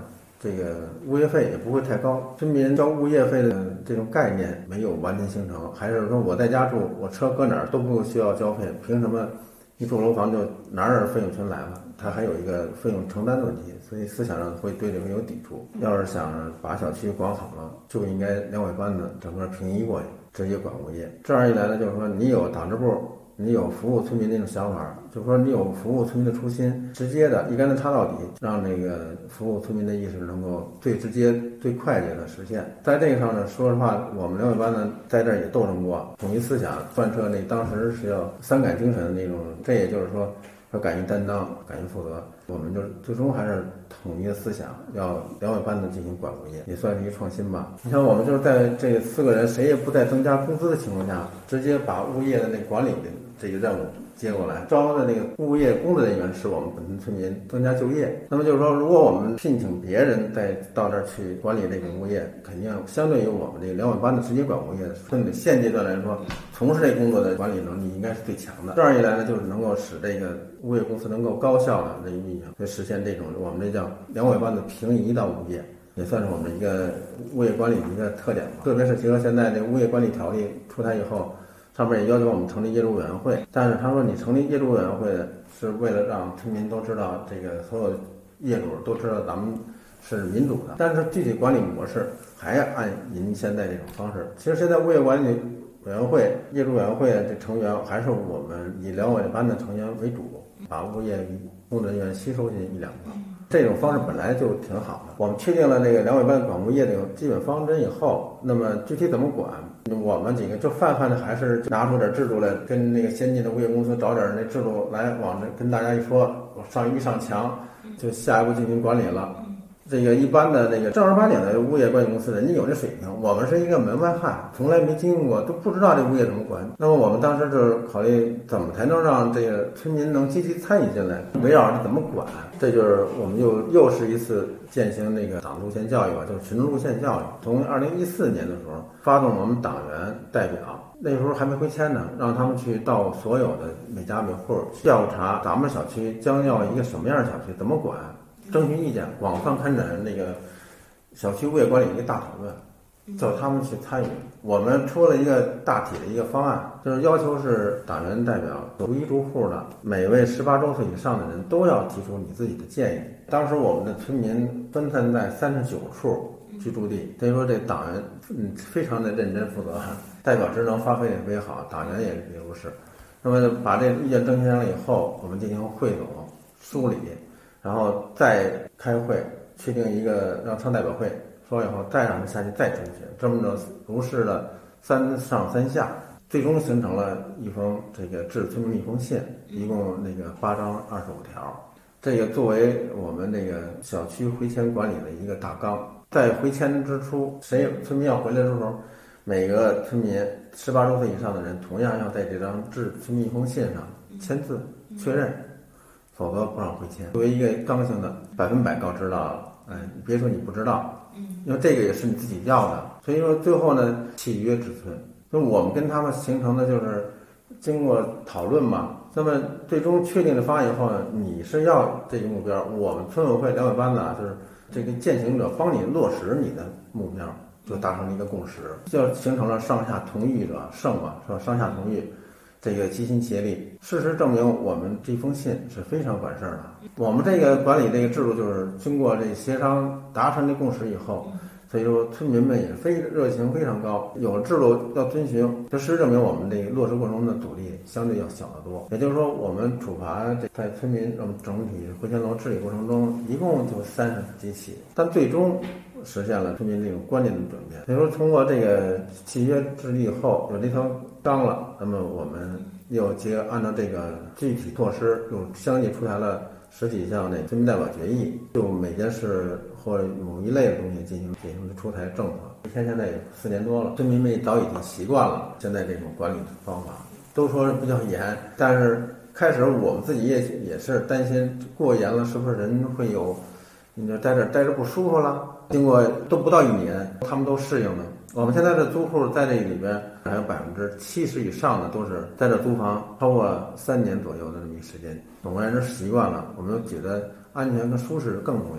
这个物业费也不会太高。村民交物业费的这种概念没有完全形成，还是说我在家住，我车搁哪儿都不需要交费，凭什么一住楼房就哪儿费用全来了？它还有一个费用承担的问题，所以思想上会对这个有抵触。要是想把小区管好了，就应该两委班子整个平移过去，直接管物业。这样一来呢，就是说你有党支部，你有服务村民那种想法，就是说你有服务村民的初心，直接的一竿子插到底，让那个服务村民的意识能够最直接、最快捷的实现。在这个上呢，说实话，我们两委班呢在这儿也斗争过，统一思想，贯彻那当时是要三敢精神的那种，这也就是说。要敢于担当，敢于负责，我们就最终还是统一的思想，要两委班子进行管物业，也算是一个创新吧。你像我们就是在这四个人谁也不再增加工资的情况下，直接把物业的那管理的这个任务接过来，招的那个物业工作人员是我们本村村民，增加就业。那么就是说，如果我们聘请别人再到这儿去管理这个物业，肯定相对于我们这个两委班子直接管物业，从现阶段来说，从事这工作的管理能力应该是最强的。这样一来呢，就是能够使这个物业公司能够高效的这个运营，来实现这种我们这叫两委班子平移到物业，也算是我们一个物业管理的一个特点吧。特别是结合现在这物业管理条例出台以后，上面也要求我们成立业主委员会，但是他说你成立业主委员会是为了让村民都知道，这个所有业主都知道咱们是民主的，但是具体管理模式还按您现在这种方式。其实现在物业管理委员会、业主委员会的这成员还是我们以两委班的成员为主，把物业工作人员吸收进一两个。这种方式本来就挺好的。我们确定了这个两委班管物业这个基本方针以后，那么具体怎么管，我们几个就泛泛的还是拿出点制度来，跟那个先进的物业公司找点那制度来往这跟大家一说，上一上墙，就下一步进行管理了。这个一般的那个正儿八经的物业管理公司，人家有这水平，我们是一个门外汉，从来没经历过，都不知道这物业怎么管。那么我们当时就是考虑怎么才能让这个村民能积极参与进来，围绕着怎么管。这就是我们又又是一次践行那个党路线教育吧，就是群众路线教育。从二零一四年的时候，发动我们党员代表，那时候还没回迁呢，让他们去到所有的每家每户调查咱们小区将要一个什么样的小区，怎么管。征询意见，广泛开展那个小区物业管理一个大讨论，叫他们去参与。我们出了一个大体的一个方案，就是要求是党员代表逐一逐户的，每位十八周岁以上的人都要提出你自己的建议。当时我们的村民分散在三十九处居住地，所以说这党员嗯非常的认真负责，代表职能发挥也特别好，党员也也如是。那么把这意见征询了以后，我们进行汇总梳理。然后再开会，确定一个让村代表会说以后，再让他下去再征询，这么着如是的三上三下，最终形成了一封这个致村民一封信，一共那个八章二十五条。这个作为我们这个小区回迁管理的一个大纲，在回迁之初，谁村民要回来的时候，每个村民十八周岁以上的人，同样要在这张致村民一封信上签字确认。否则不让回迁。作为一个刚性的，百分百告知到了，哎，你别说你不知道，因为这个也是你自己要的。所以说最后呢，契约之村，就我们跟他们形成的就是经过讨论嘛。那么最终确定的方案以后呢，你是要这个目标，我们村委会两委班子啊，就是这个践行者帮你落实你的目标，就达成了一个共识，就形成了上下同意者胜嘛，是吧？上下同意。这个齐心协力，事实证明我们这封信是非常管事儿的。我们这个管理这个制度就是经过这协商达成这共识以后，所以说村民们也非热情非常高，有了制度要遵循，就事实证明我们这个落实过程中的阻力相对要小得多。也就是说，我们处罚这在村民我们整体回迁楼治理过程中，一共就三十几起，但最终实现了村民这种观念的转变。所以说，通过这个契约制立以后，有这条章了，那么我们又结按照这个具体措施，又相继出台了十几项那村民代表决议，就每件事或某一类的东西进行进行出台政策。一天现在也四年多了，村民们早已经习惯了现在这种管理的方法，都说比较严，但是开始我们自己也也是担心过严了，是不是人会有，你就在这待着不舒服了？经过都不到一年，他们都适应了。我们现在的租户在这里边还有百分之七十以上的都是在这租房超过三年左右的这么一个时间，总而言之习惯了，我们觉得安全跟舒适更重要。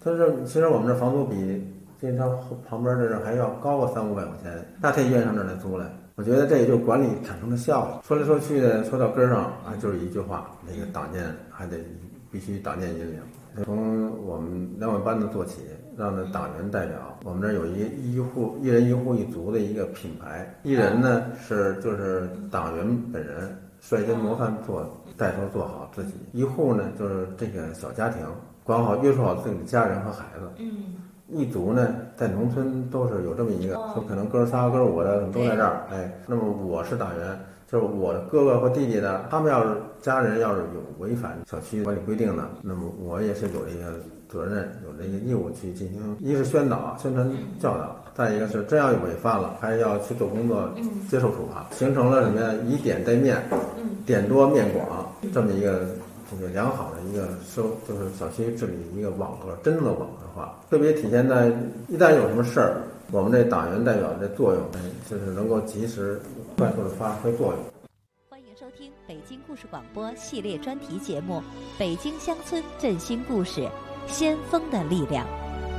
就是其实我们这房租比这他旁边这还要高个三五百块钱，那他也愿意上这儿来租来。我觉得这也就管理产生的效益。说来说去的，说到根上啊，就是一句话，那个党建还得必须党建引领。从我们两委班子做起，让那党员代表，我们这儿有一一户一人一户一族的一个品牌。一人呢是就是党员本人率先模范做带头做好自己，一户呢就是这个小家庭管好约束好自己的家人和孩子。嗯。一族呢，在农村都是有这么一个，说可能哥仨、哥五的都在这儿，哎，那么我是党员，就是我的哥哥或弟弟呢，他们要是家人要是有违反小区管理规定的，那么我也是有这个责任，有这个义务去进行，一是宣导、宣传教导，再一个是真要有违犯了，还要去做工作，接受处罚，形成了什么呀？以点带面，点多面广这么一个。这个良好的一个收，就是小区治理一个网格，真正的网格化，特别体现在一旦有什么事儿，我们这党员代表的作用，就是能够及时、快速的发挥作用。 欢迎收听北京故事广播系列专题节目《北京乡村振兴故事》，先锋的力量。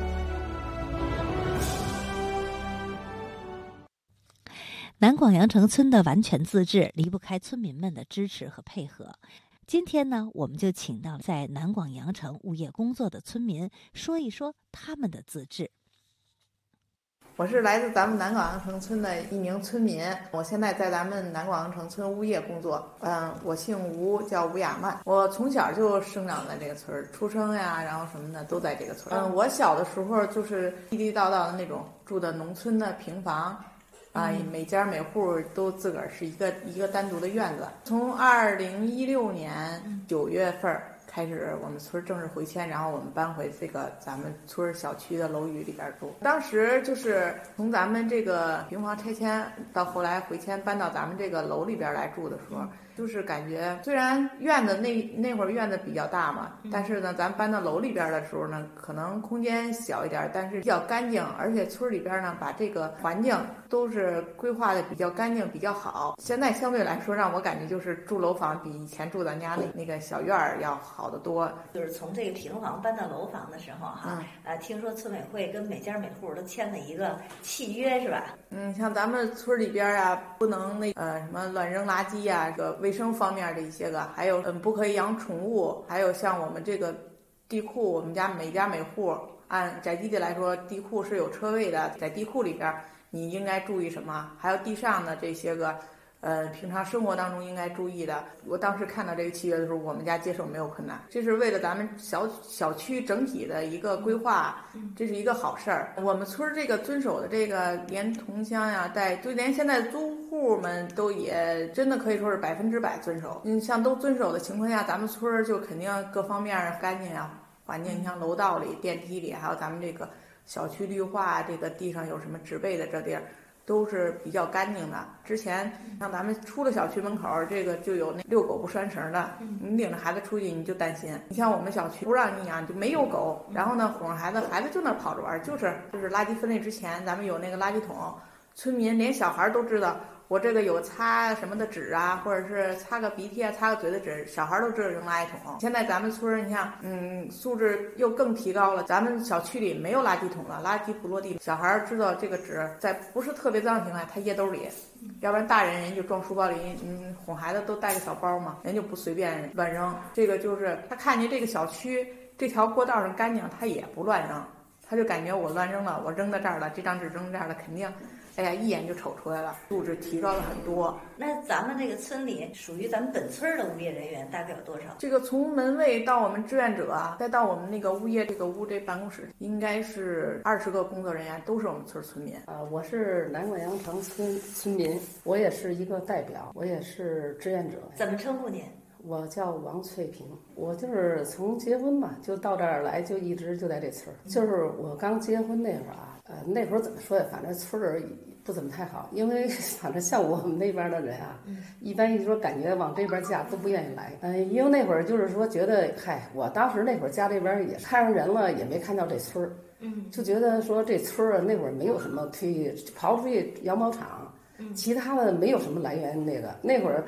南广羊城村的完全自治离不开村民们的支持和配合。今天呢，我们就请到在南广羊城物业工作的村民，说一说他们的自治。 我是来自咱们南广羊城村的一名村民，我现在在咱们南广羊城村物业工作。嗯，我姓吴，叫吴雅曼。我从小就生长在这个村儿，出生呀，然后什么的都在这个村儿。嗯，我小的时候就是地地道道的那种住的农村的平房。啊，每家每户都自个儿是一个一个单独的院子。从二零一六年九月份开始，我们村正式回迁，然后我们搬回这个咱们村小区的楼宇里边住。当时就是从咱们这个平房拆迁到后来回迁搬到咱们这个楼里边来住的时候，就是感觉虽然院子那那会儿院子比较大嘛，但是呢，咱搬到楼里边的时候呢，可能空间小一点，但是比较干净，而且村里边呢把这个环境都是规划的比较干净，比较好。现在相对来说，让我感觉就是住楼房比以前住咱家那那个小院儿要好得多。 就是从这个平房搬到楼房的时候哈，嗯、呃，听说村委会跟每家每户都签了一个契约是吧？ 嗯，像咱们村里边啊，不能那呃什么乱扔垃圾啊，这个卫生方面的一些个，还有嗯不可以养宠物，还有像我们这个地库，我们家每家每户按宅基地来说，地库是有车位的，在地库里边你应该注意什么？还有地上的这些个。呃，平常生活当中应该注意的。我当时看到这个契约的时候，我们家接受没有困难。这是为了咱们小小区整体的一个规划，这是一个好事儿。我们村这个遵守的这个连同乡呀，带就连现在租户们都也真的可以说是百分之百遵守。嗯，像都遵守的情况下，咱们村就肯定各方面干净呀，环境，你像楼道里、电梯里，还有咱们这个小区绿化，这个地上有什么植被的这地儿。都是比较干净的。之前像咱们出了小区门口，这个就有那遛狗不拴绳的，你领着孩子出去你就担心。你像我们小区不让你养，就没有狗，然后呢哄着孩子，孩子就那跑着玩，就是就是垃圾分类之前，咱们有那个垃圾桶，村民连小孩都知道。我这个有擦什么的纸啊，或者是擦个鼻涕啊、擦个嘴的纸，小孩都知道扔垃圾桶。现在咱们村你像，嗯，素质又更提高了。咱们小区里没有垃圾桶了，垃圾不落地。小孩知道这个纸在不是特别脏的情况下，他掖兜里，要不然大人人就装书包里，嗯，哄孩子都带个小包嘛，人就不随便乱扔。这个就是他看见这个小区这条过道上干净，他也不乱扔，他就感觉我乱扔了，我扔到这儿了，这张纸扔这儿了，肯定。哎呀，一眼就瞅出来了，素质提高了很多。 那咱们这个村里属于咱们本村的物业人员大概有多少？ 这个从门卫到我们志愿者啊，再到我们那个物业这个屋这办公室，应该是二十个工作人员，都是我们村村民。 啊、呃，我是南广羊城村村民，我也是一个代表，我也是志愿者。 怎么称呼您？ 我叫王翠萍，我就是从结婚嘛，就到这儿来，就一直就在这村儿。就是我刚结婚那会儿啊，呃，那会儿怎么说呀？反正村儿不怎么太好，因为反正像我们那边的人啊，嗯、一般一说感觉往这边嫁都不愿意来。嗯、呃，因为那会儿就是说觉得，嗨，我当时那会儿家这边也看上人了，也没看到这村儿，嗯，就觉得说这村儿啊，那会儿没有什么可以刨出去羊毛厂，嗯、其他的没有什么来源。那个那会儿。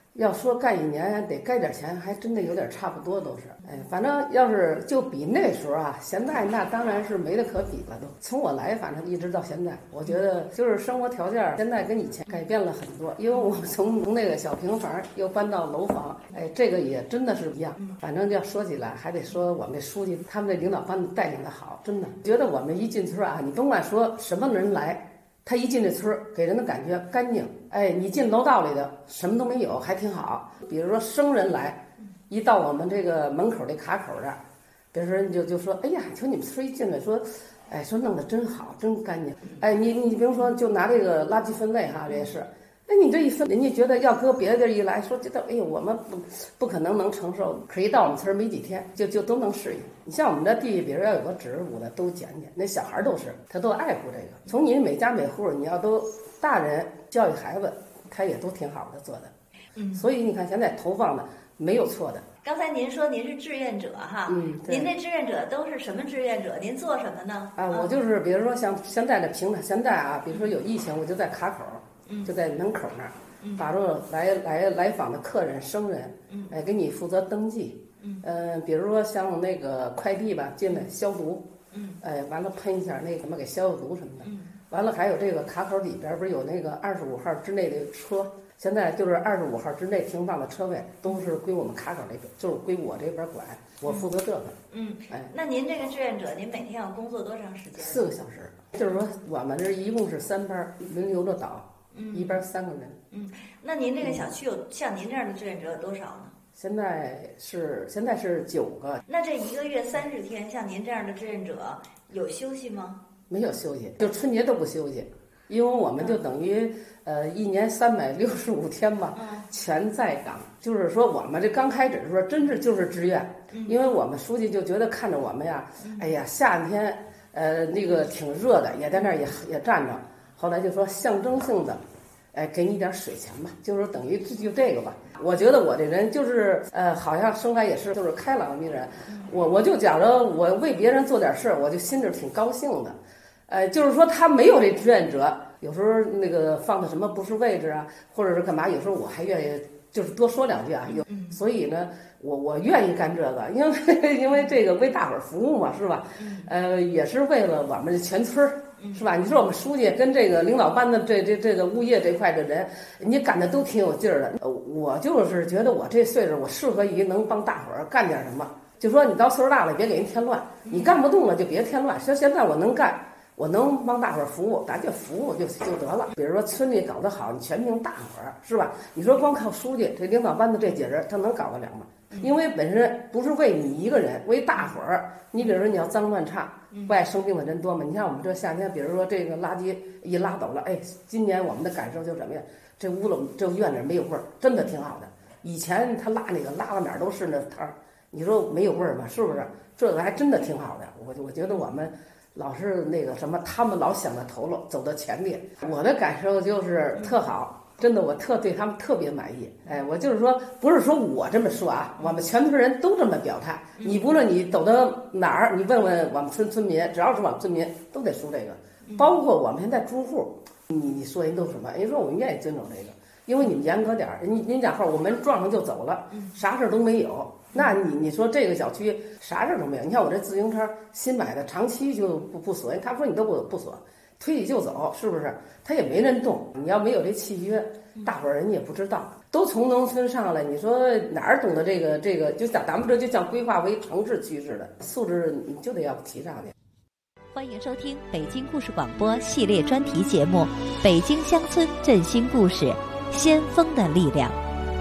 要说干一年得该点钱，还真的有点差不多都是。哎，反正要是就比那时候啊，现在那当然是没得可比了都。从我来反正一直到现在，我觉得就是生活条件现在跟以前改变了很多。因为我从那个小平房又搬到楼房，哎，这个也真的是一样。反正要说起来，还得说我们这书记他们这领导班子带领的好，真的觉得我们一进村啊，你甭管说什么人来。他一进这村儿，给人的感觉干净。哎，你进楼道里的什么都没有，还挺好。比如说生人来，一到我们这个门口这卡口这儿，比如说你就就说，哎呀，瞧你们村一进来，说，哎，说弄得真好，真干净。哎，你你比如说，就拿这个垃圾分类哈，这也是。哎，你这一分，人家觉得要搁别的地儿一来说，觉得哎呦，我们不不可能能承受。可一到我们村没几天，就就都能适应。你像我们这地，比如要有个植物的，都捡捡。那小孩都是，他都爱护这个。从你每家每户，你要都大人教育孩子，他也都挺好的做的。嗯，所以你看现在投放的没有错的。 刚才您说您是志愿者哈，嗯，您这志愿者都是什么志愿者？您做什么呢？ 啊，我就是比如说像现在的平台，现在啊，比如说有疫情，我就在卡口。就在门口那儿，把着来来来访的客人、生人，哎，给你负责登记。嗯，呃，比如说像那个快递吧，进来消毒，嗯，哎，完了喷一下那个什么给消消毒什么的。嗯，完了还有这个卡口里边不是有那个二十五号之内的车，现在就是二十五号之内停放的车位都是归我们卡口这边，就是归我这边管，我负责这个。 嗯，哎，那您这个志愿者，您每天要工作多长时间？ 四个小时，就是说我们这一共是三班，轮流着倒。嗯，一班三个人。 嗯，那您这个小区有像您这样的志愿者有多少呢？ 现在是现在是九个。 那这一个月三十天，像您这样的志愿者有休息吗？ 没有休息，就春节都不休息，因为我们就等于、嗯、呃一年三百六十五天吧、嗯，全在岗。就是说我们这刚开始说真是就是志愿、嗯，因为我们书记就觉得看着我们呀，嗯、哎呀夏天呃那个挺热的，也在那儿也也站着。后来就说象征性的，哎，给你点水钱吧，就是等于就这个吧。我觉得我这人就是，呃，好像生来也是就是开朗的人，我我就觉着我为别人做点事儿，我就心里挺高兴的。呃，就是说他没有这志愿者，有时候那个放的什么不是位置啊，或者是干嘛，有时候我还愿意就是多说两句啊。有，所以呢，我我愿意干这个，因为因为这个为大伙儿服务嘛，是吧？呃，也是为了我们全村儿。是吧？你说我们书记跟这个领导班的这这这个物业这块的人，你干的都挺有劲儿的。我就是觉得我这岁数，我适合于能帮大伙儿干点什么。就说你到岁数大了，别给人添乱，你干不动了就别添乱。说现在我能干，我能帮大伙儿服务，咱就服务就就得了。比如说村里搞得好，你全凭大伙儿，是吧？你说光靠书记这领导班的这几人，他能搞得了吗？因为本身不是为你一个人，为大伙儿。你比如说你要脏乱差，不爱生病的人多嘛？你像我们这夏天，比如说这个垃圾一拉走了，哎，今年我们的感受就怎么样？这屋子这院里没有味儿，真的挺好的。以前他拉那个拉到哪儿都是那摊儿，你说没有味儿吗？是不是？这个还真的挺好的。我我觉得我们老是那个什么，他们老想着头了，走到前列。我的感受就是特好。真的，我特对他们特别满意。哎，我就是说，不是说我这么说啊，我们全村人都这么表态。你不论你走到哪儿，你问问我们村村民，只要是我们村民，都得说这个。包括我们现在住户，你你说人都什么？人说我们愿意尊重这个，因为你们严格点儿。您您讲话，我们撞上就走了，啥事儿都没有。那你你说这个小区啥事儿都没有？你看我这自行车新买的，长期就不不锁。他说你都不不锁。推起就走，是不是？他也没人动。你要没有这契约，大伙儿人也不知道。都从农村上来，你说哪儿懂得这个这个？就像咱们这就像规划为城市趋势的素质，你就得要提上去。 欢迎收听北京故事广播系列专题节目《北京乡村振兴故事》，先锋的力量。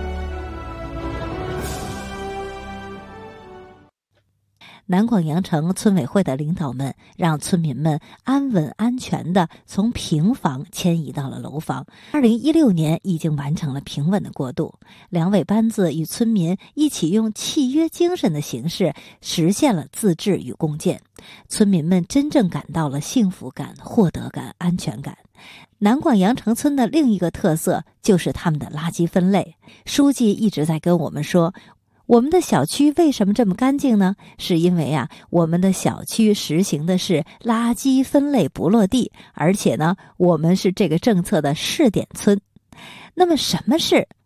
南广羊城村委会的领导们让村民们安稳安全地从平房迁移到了楼房。二零一六年已经完成了平稳的过渡，两委班子与村民一起用契约精神的形式实现了自治与共建，村民们真正感到了幸福感、获得感、安全感。南广羊城村的另一个特色就是他们的垃圾分类。书记一直在跟我们说，我们的小区为什么这么干净呢？是因为啊，我们的小区实行的是垃圾分类不落地，而且呢，我们是这个政策的试点村。那么什么是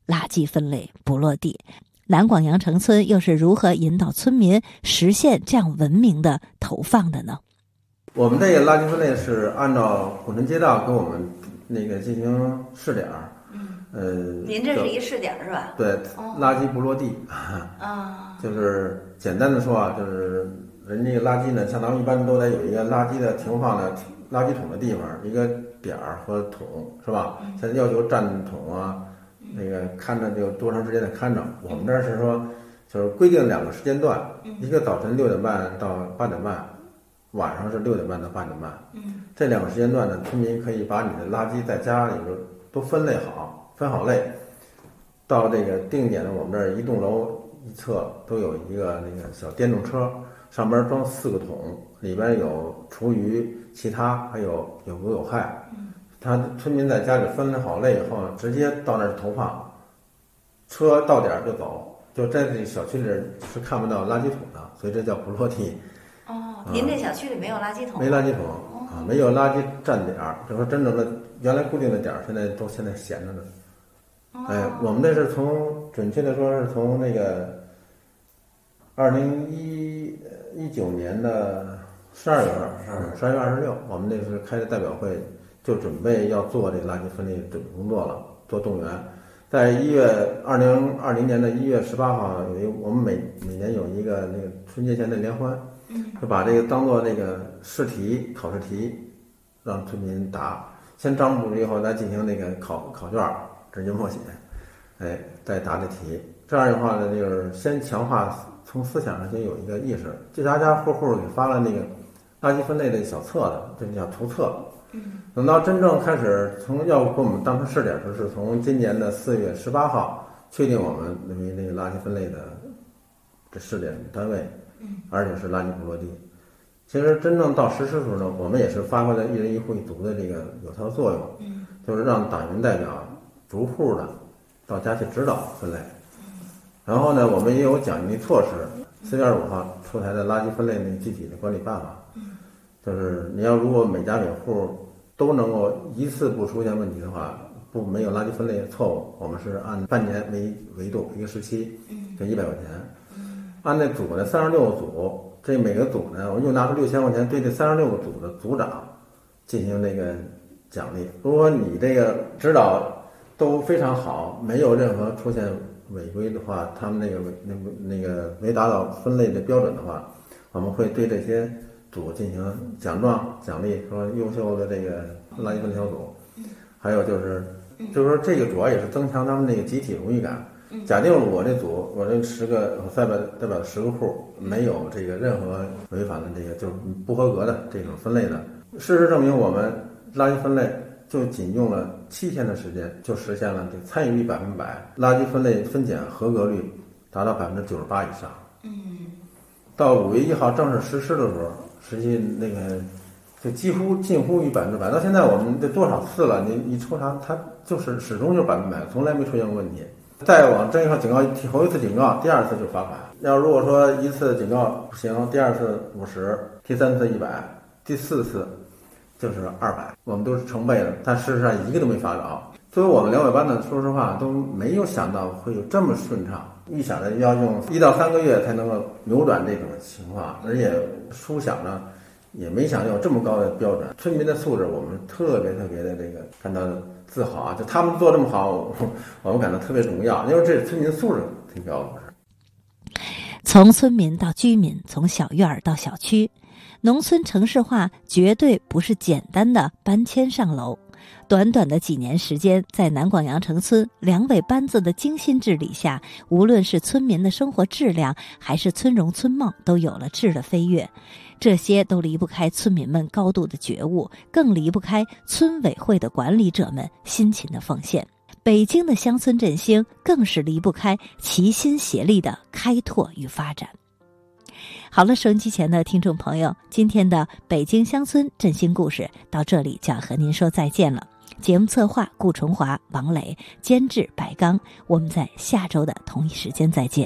垃圾分类不落地。南广羊城村又是如何引导村民实现这样文明的投放的呢？ 我们这个垃圾分类是按照古城街道给我们那个进行试点儿。 嗯， 呃， 您这是一试点是吧？ 对， 哦、 垃圾不落地。 啊， 就是简单的说啊，就是人这个垃圾呢，像咱们一般都得有一个垃圾的停放的垃圾桶的地方，一个点儿和桶，是吧？现在要求站桶啊，那个看着就多长时间的看着。我们这是说，就是规定两个时间段，一个早晨六点半到八点半，晚上是六点半到八点半。这两个时间段呢，村民可以把你的垃圾在家里边都分类好，分好类，到这个定点的我们这儿一栋楼一侧都有一个那个小电动车，上边装四个桶，里边有厨余、其他还有有毒有害。他村民在家里分好类以后，直接到那儿投放，车到点就走，就在这小区里是看不到垃圾桶的，所以这叫不落地。 哦，您这小区里没有垃圾桶？ 没垃圾桶、哦、啊，没有垃圾站点儿，就说真正的原来固定的点儿，现在都现在闲着呢。 哦、 哎，我们这是从准确的说是从那个二零一一九年的十二月份，十二月二十六，我们那是开的代表会，就准备要做这垃圾分类准备工作了，做动员。在一月二零二零年的一月十八号，有一我们每每年有一个那个春节前的联欢，就把这个当做那个试题考试题，让村民答，先张布以后再进行那个考考卷，直接默写，哎，再答这题。这样的话呢，就是先强化从思想上先有一个意识，就家家户户给发了那个垃圾分类的小册子，这叫图册。等到真正开始从要给我们当成试点时，是从今年的四月十八号确定我们为那个垃圾分类的这试点单位，而且是垃圾不落地。其实真正到实施的时候呢，我们也是发挥了一人一户一组的这个有效作用，就是让党员代表逐户的到家去指导分类。然后呢，我们也有奖励措施，四月二十五号出台的垃圾分类那具体的管理办法，就是你要如果每家每户都能够一次不出现问题的话，不没有垃圾分类错误，我们是按半年为维度一个时期，就一百块钱。按那组呢，三十六个组，这每个组呢，我们又拿出六千块钱对这三十六个组的组长进行那个奖励。如果你这个指导都非常好，没有任何出现违规的话，他们那个那那个没达到分类的标准的话，我们会对这些组进行奖状奖励，说优秀的这个垃圾分类小组。还有就是，就是说这个主要也是增强他们那个集体荣誉感。假定我这组，我这十个我代表代表十个户没有这个任何违反的这个就是不合格的这种分类的，事实证明我们垃圾分类就仅用了七天的时间，就实现了这参与率百分百，垃圾分类分拣合格率达到百分之九十八以上。 嗯， 到五月一号正式实施的时候，实际那个就几乎近乎于百分之百。到现在我们这多少次了？你你抽查，它就是始终就是百分百，从来没出现过问题。再往这一号警告，头一次警告，第二次就罚款。要如果说一次警告不行，第二次五十，第三次一百，第四次就是二百，我们都是成倍的，但事实上一个都没罚着。作为我们两百班的，说实话都没有想到会有这么顺畅，预想着要用一到三个月才能够扭转这种情况，而且初想着也没想有这么高的标准。村民的素质，我们特别特别的这个感到自豪啊！就他们做这么好，我们感到特别荣耀，因为这村民素质挺高的。 从村民到居民，从小院儿到小区，农村城市化绝对不是简单的搬迁上楼。短短的几年时间，在南广羊城村两委班子的精心治理下，无论是村民的生活质量，还是村容村貌，都有了质的飞跃。这些都离不开村民们高度的觉悟，更离不开村委会的管理者们辛勤的奉献。北京的乡村振兴更是离不开齐心协力的开拓与发展。好了，收音机前的听众朋友，今天的北京乡村振兴故事到这里就要和您说再见了。节目策划顾崇华、王磊，监制白刚。我们在下周的同一时间再见。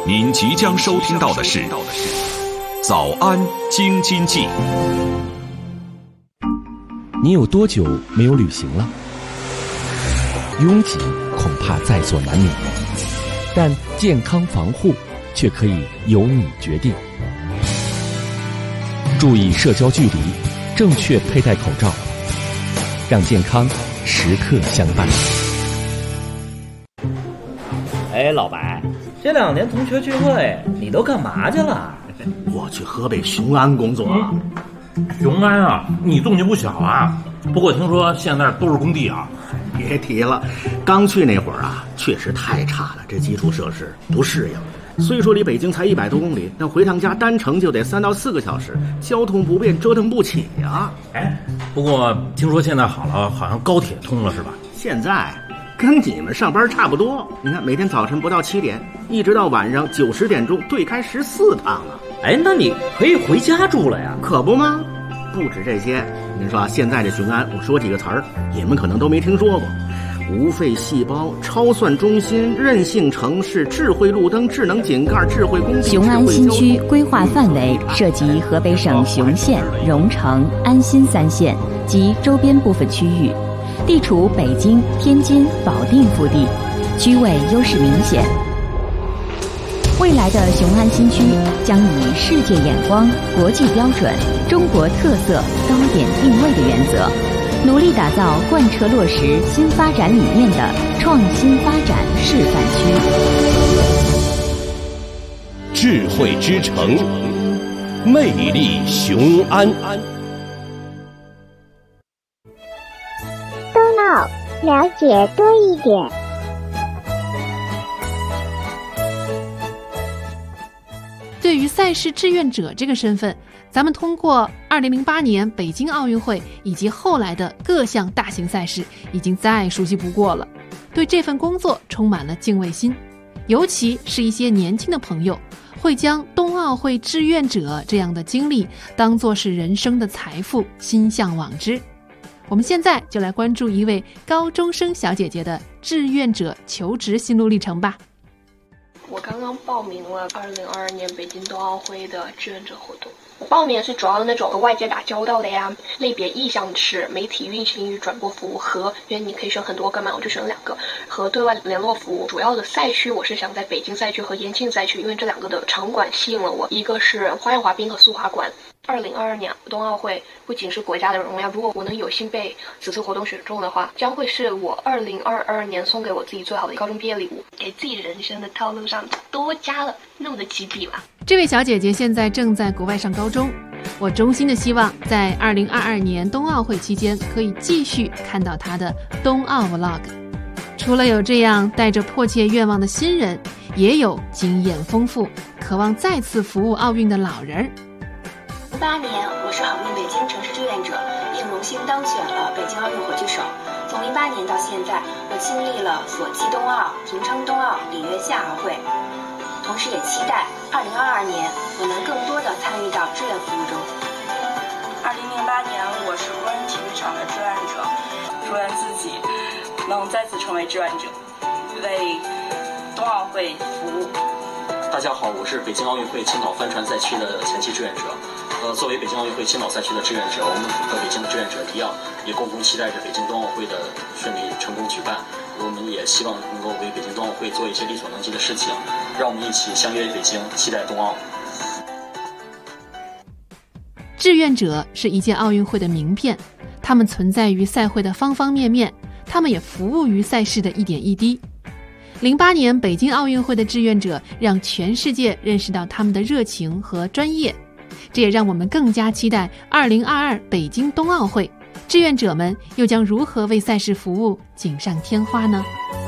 您即将收听到的是《早安京津冀》。 你有多久没有旅行了？拥挤恐怕在所难免，但健康防护却可以由你决定。注意社交距离，正确佩戴口罩，让健康时刻相伴。 哎，老白，这两年同学聚会你都干嘛去了？ 我去河北雄安工作。 嗯、雄安啊，你动静不小啊。不过听说现在都是工地啊。 别提了，刚去那会儿啊，确实太差了，这基础设施不适应。虽说离北京才一百多公里，但回趟家单程就得三到四个小时，交通不便，折腾不起呀。 哎，不过听说现在好了，好像高铁通了是吧？ 现在跟你们上班差不多。你看，每天早晨不到七点，一直到晚上九十点钟，对开十四趟啊。 哎，那你可以回家住了呀？ 可不吗？不止这些，您说现在这雄安，我说几个词儿，你们可能都没听说过。无废细胞、超算中心、韧性城市、智慧路灯、智能井盖、智慧工地。 雄安新区规划范围涉及河北省雄县、荣成、安新三县及周边部分区域，地处北京、天津、保定腹地，区位优势明显。未来的雄安新区将以世界眼光、国际标准、中国特色高点定位的原则，努力打造贯彻落实新发展理念的创新发展示范区。 智慧之城，魅力雄安。 冬奥了解多一点。 对于赛事志愿者这个身份，咱们通过二零零八年北京奥运会以及后来的各项大型赛事，已经再熟悉不过了，对这份工作充满了敬畏心。尤其是一些年轻的朋友，会将冬奥会志愿者这样的经历当作是人生的财富，心向往之。我们现在就来关注一位高中生小姐姐的志愿者求职心路历程吧。 我刚刚报名了二零二二年北京冬奥会的志愿者活动。我报名是主要的那种和外界打交道的呀，类别意向是媒体运行与转播服务和，因为你可以选很多个嘛，我就选了两个，和对外联络服务。主要的赛区我是想在北京赛区和延庆赛区，因为这两个的场馆吸引了我，一个是花样滑冰和速滑馆。二零二二年冬奥会不仅是国家的荣耀，如果我能有幸被此次活动选中的话，将会是我二零二二年送给我自己最好的高中毕业礼物，给自己人生的道路上多加了那么的几笔吧。 这位小姐姐现在正在国外上高中，我衷心的希望在二零二二年冬奥会期间可以继续看到她的冬奥 vlog。 除了有这样带着迫切愿望的新人，也有经验丰富渴望再次服务奥运的老人。 零八年我是好运北京城市志愿者，并荣幸当选了北京奥运火炬手。从零八年到现在，我经历了索契冬奥、平昌冬奥、里约夏奥会，同时也期待二零二二年我能更多的参与到志愿服务中。 二零零八年我是国人体育场的志愿者，祝愿自己能再次成为志愿者，为冬奥会服务。 大家好，我是北京奥运会青岛帆船赛区的前期志愿者。呃，作为北京奥运会青岛赛区的志愿者，我们和北京的志愿者一样，也共同期待着北京冬奥会的顺利成功举办。我们也希望能够为北京冬奥会做一些力所能及的事情，让我们一起相约北京，期待冬奥。 志愿者是一届奥运会的名片，他们存在于赛会的方方面面，他们也服务于赛事的一点一滴。零八年北京奥运会的志愿者让全世界认识到他们的热情和专业，这也让我们更加期待二零二二北京冬奥会，志愿者们又将如何为赛事服务锦上添花呢？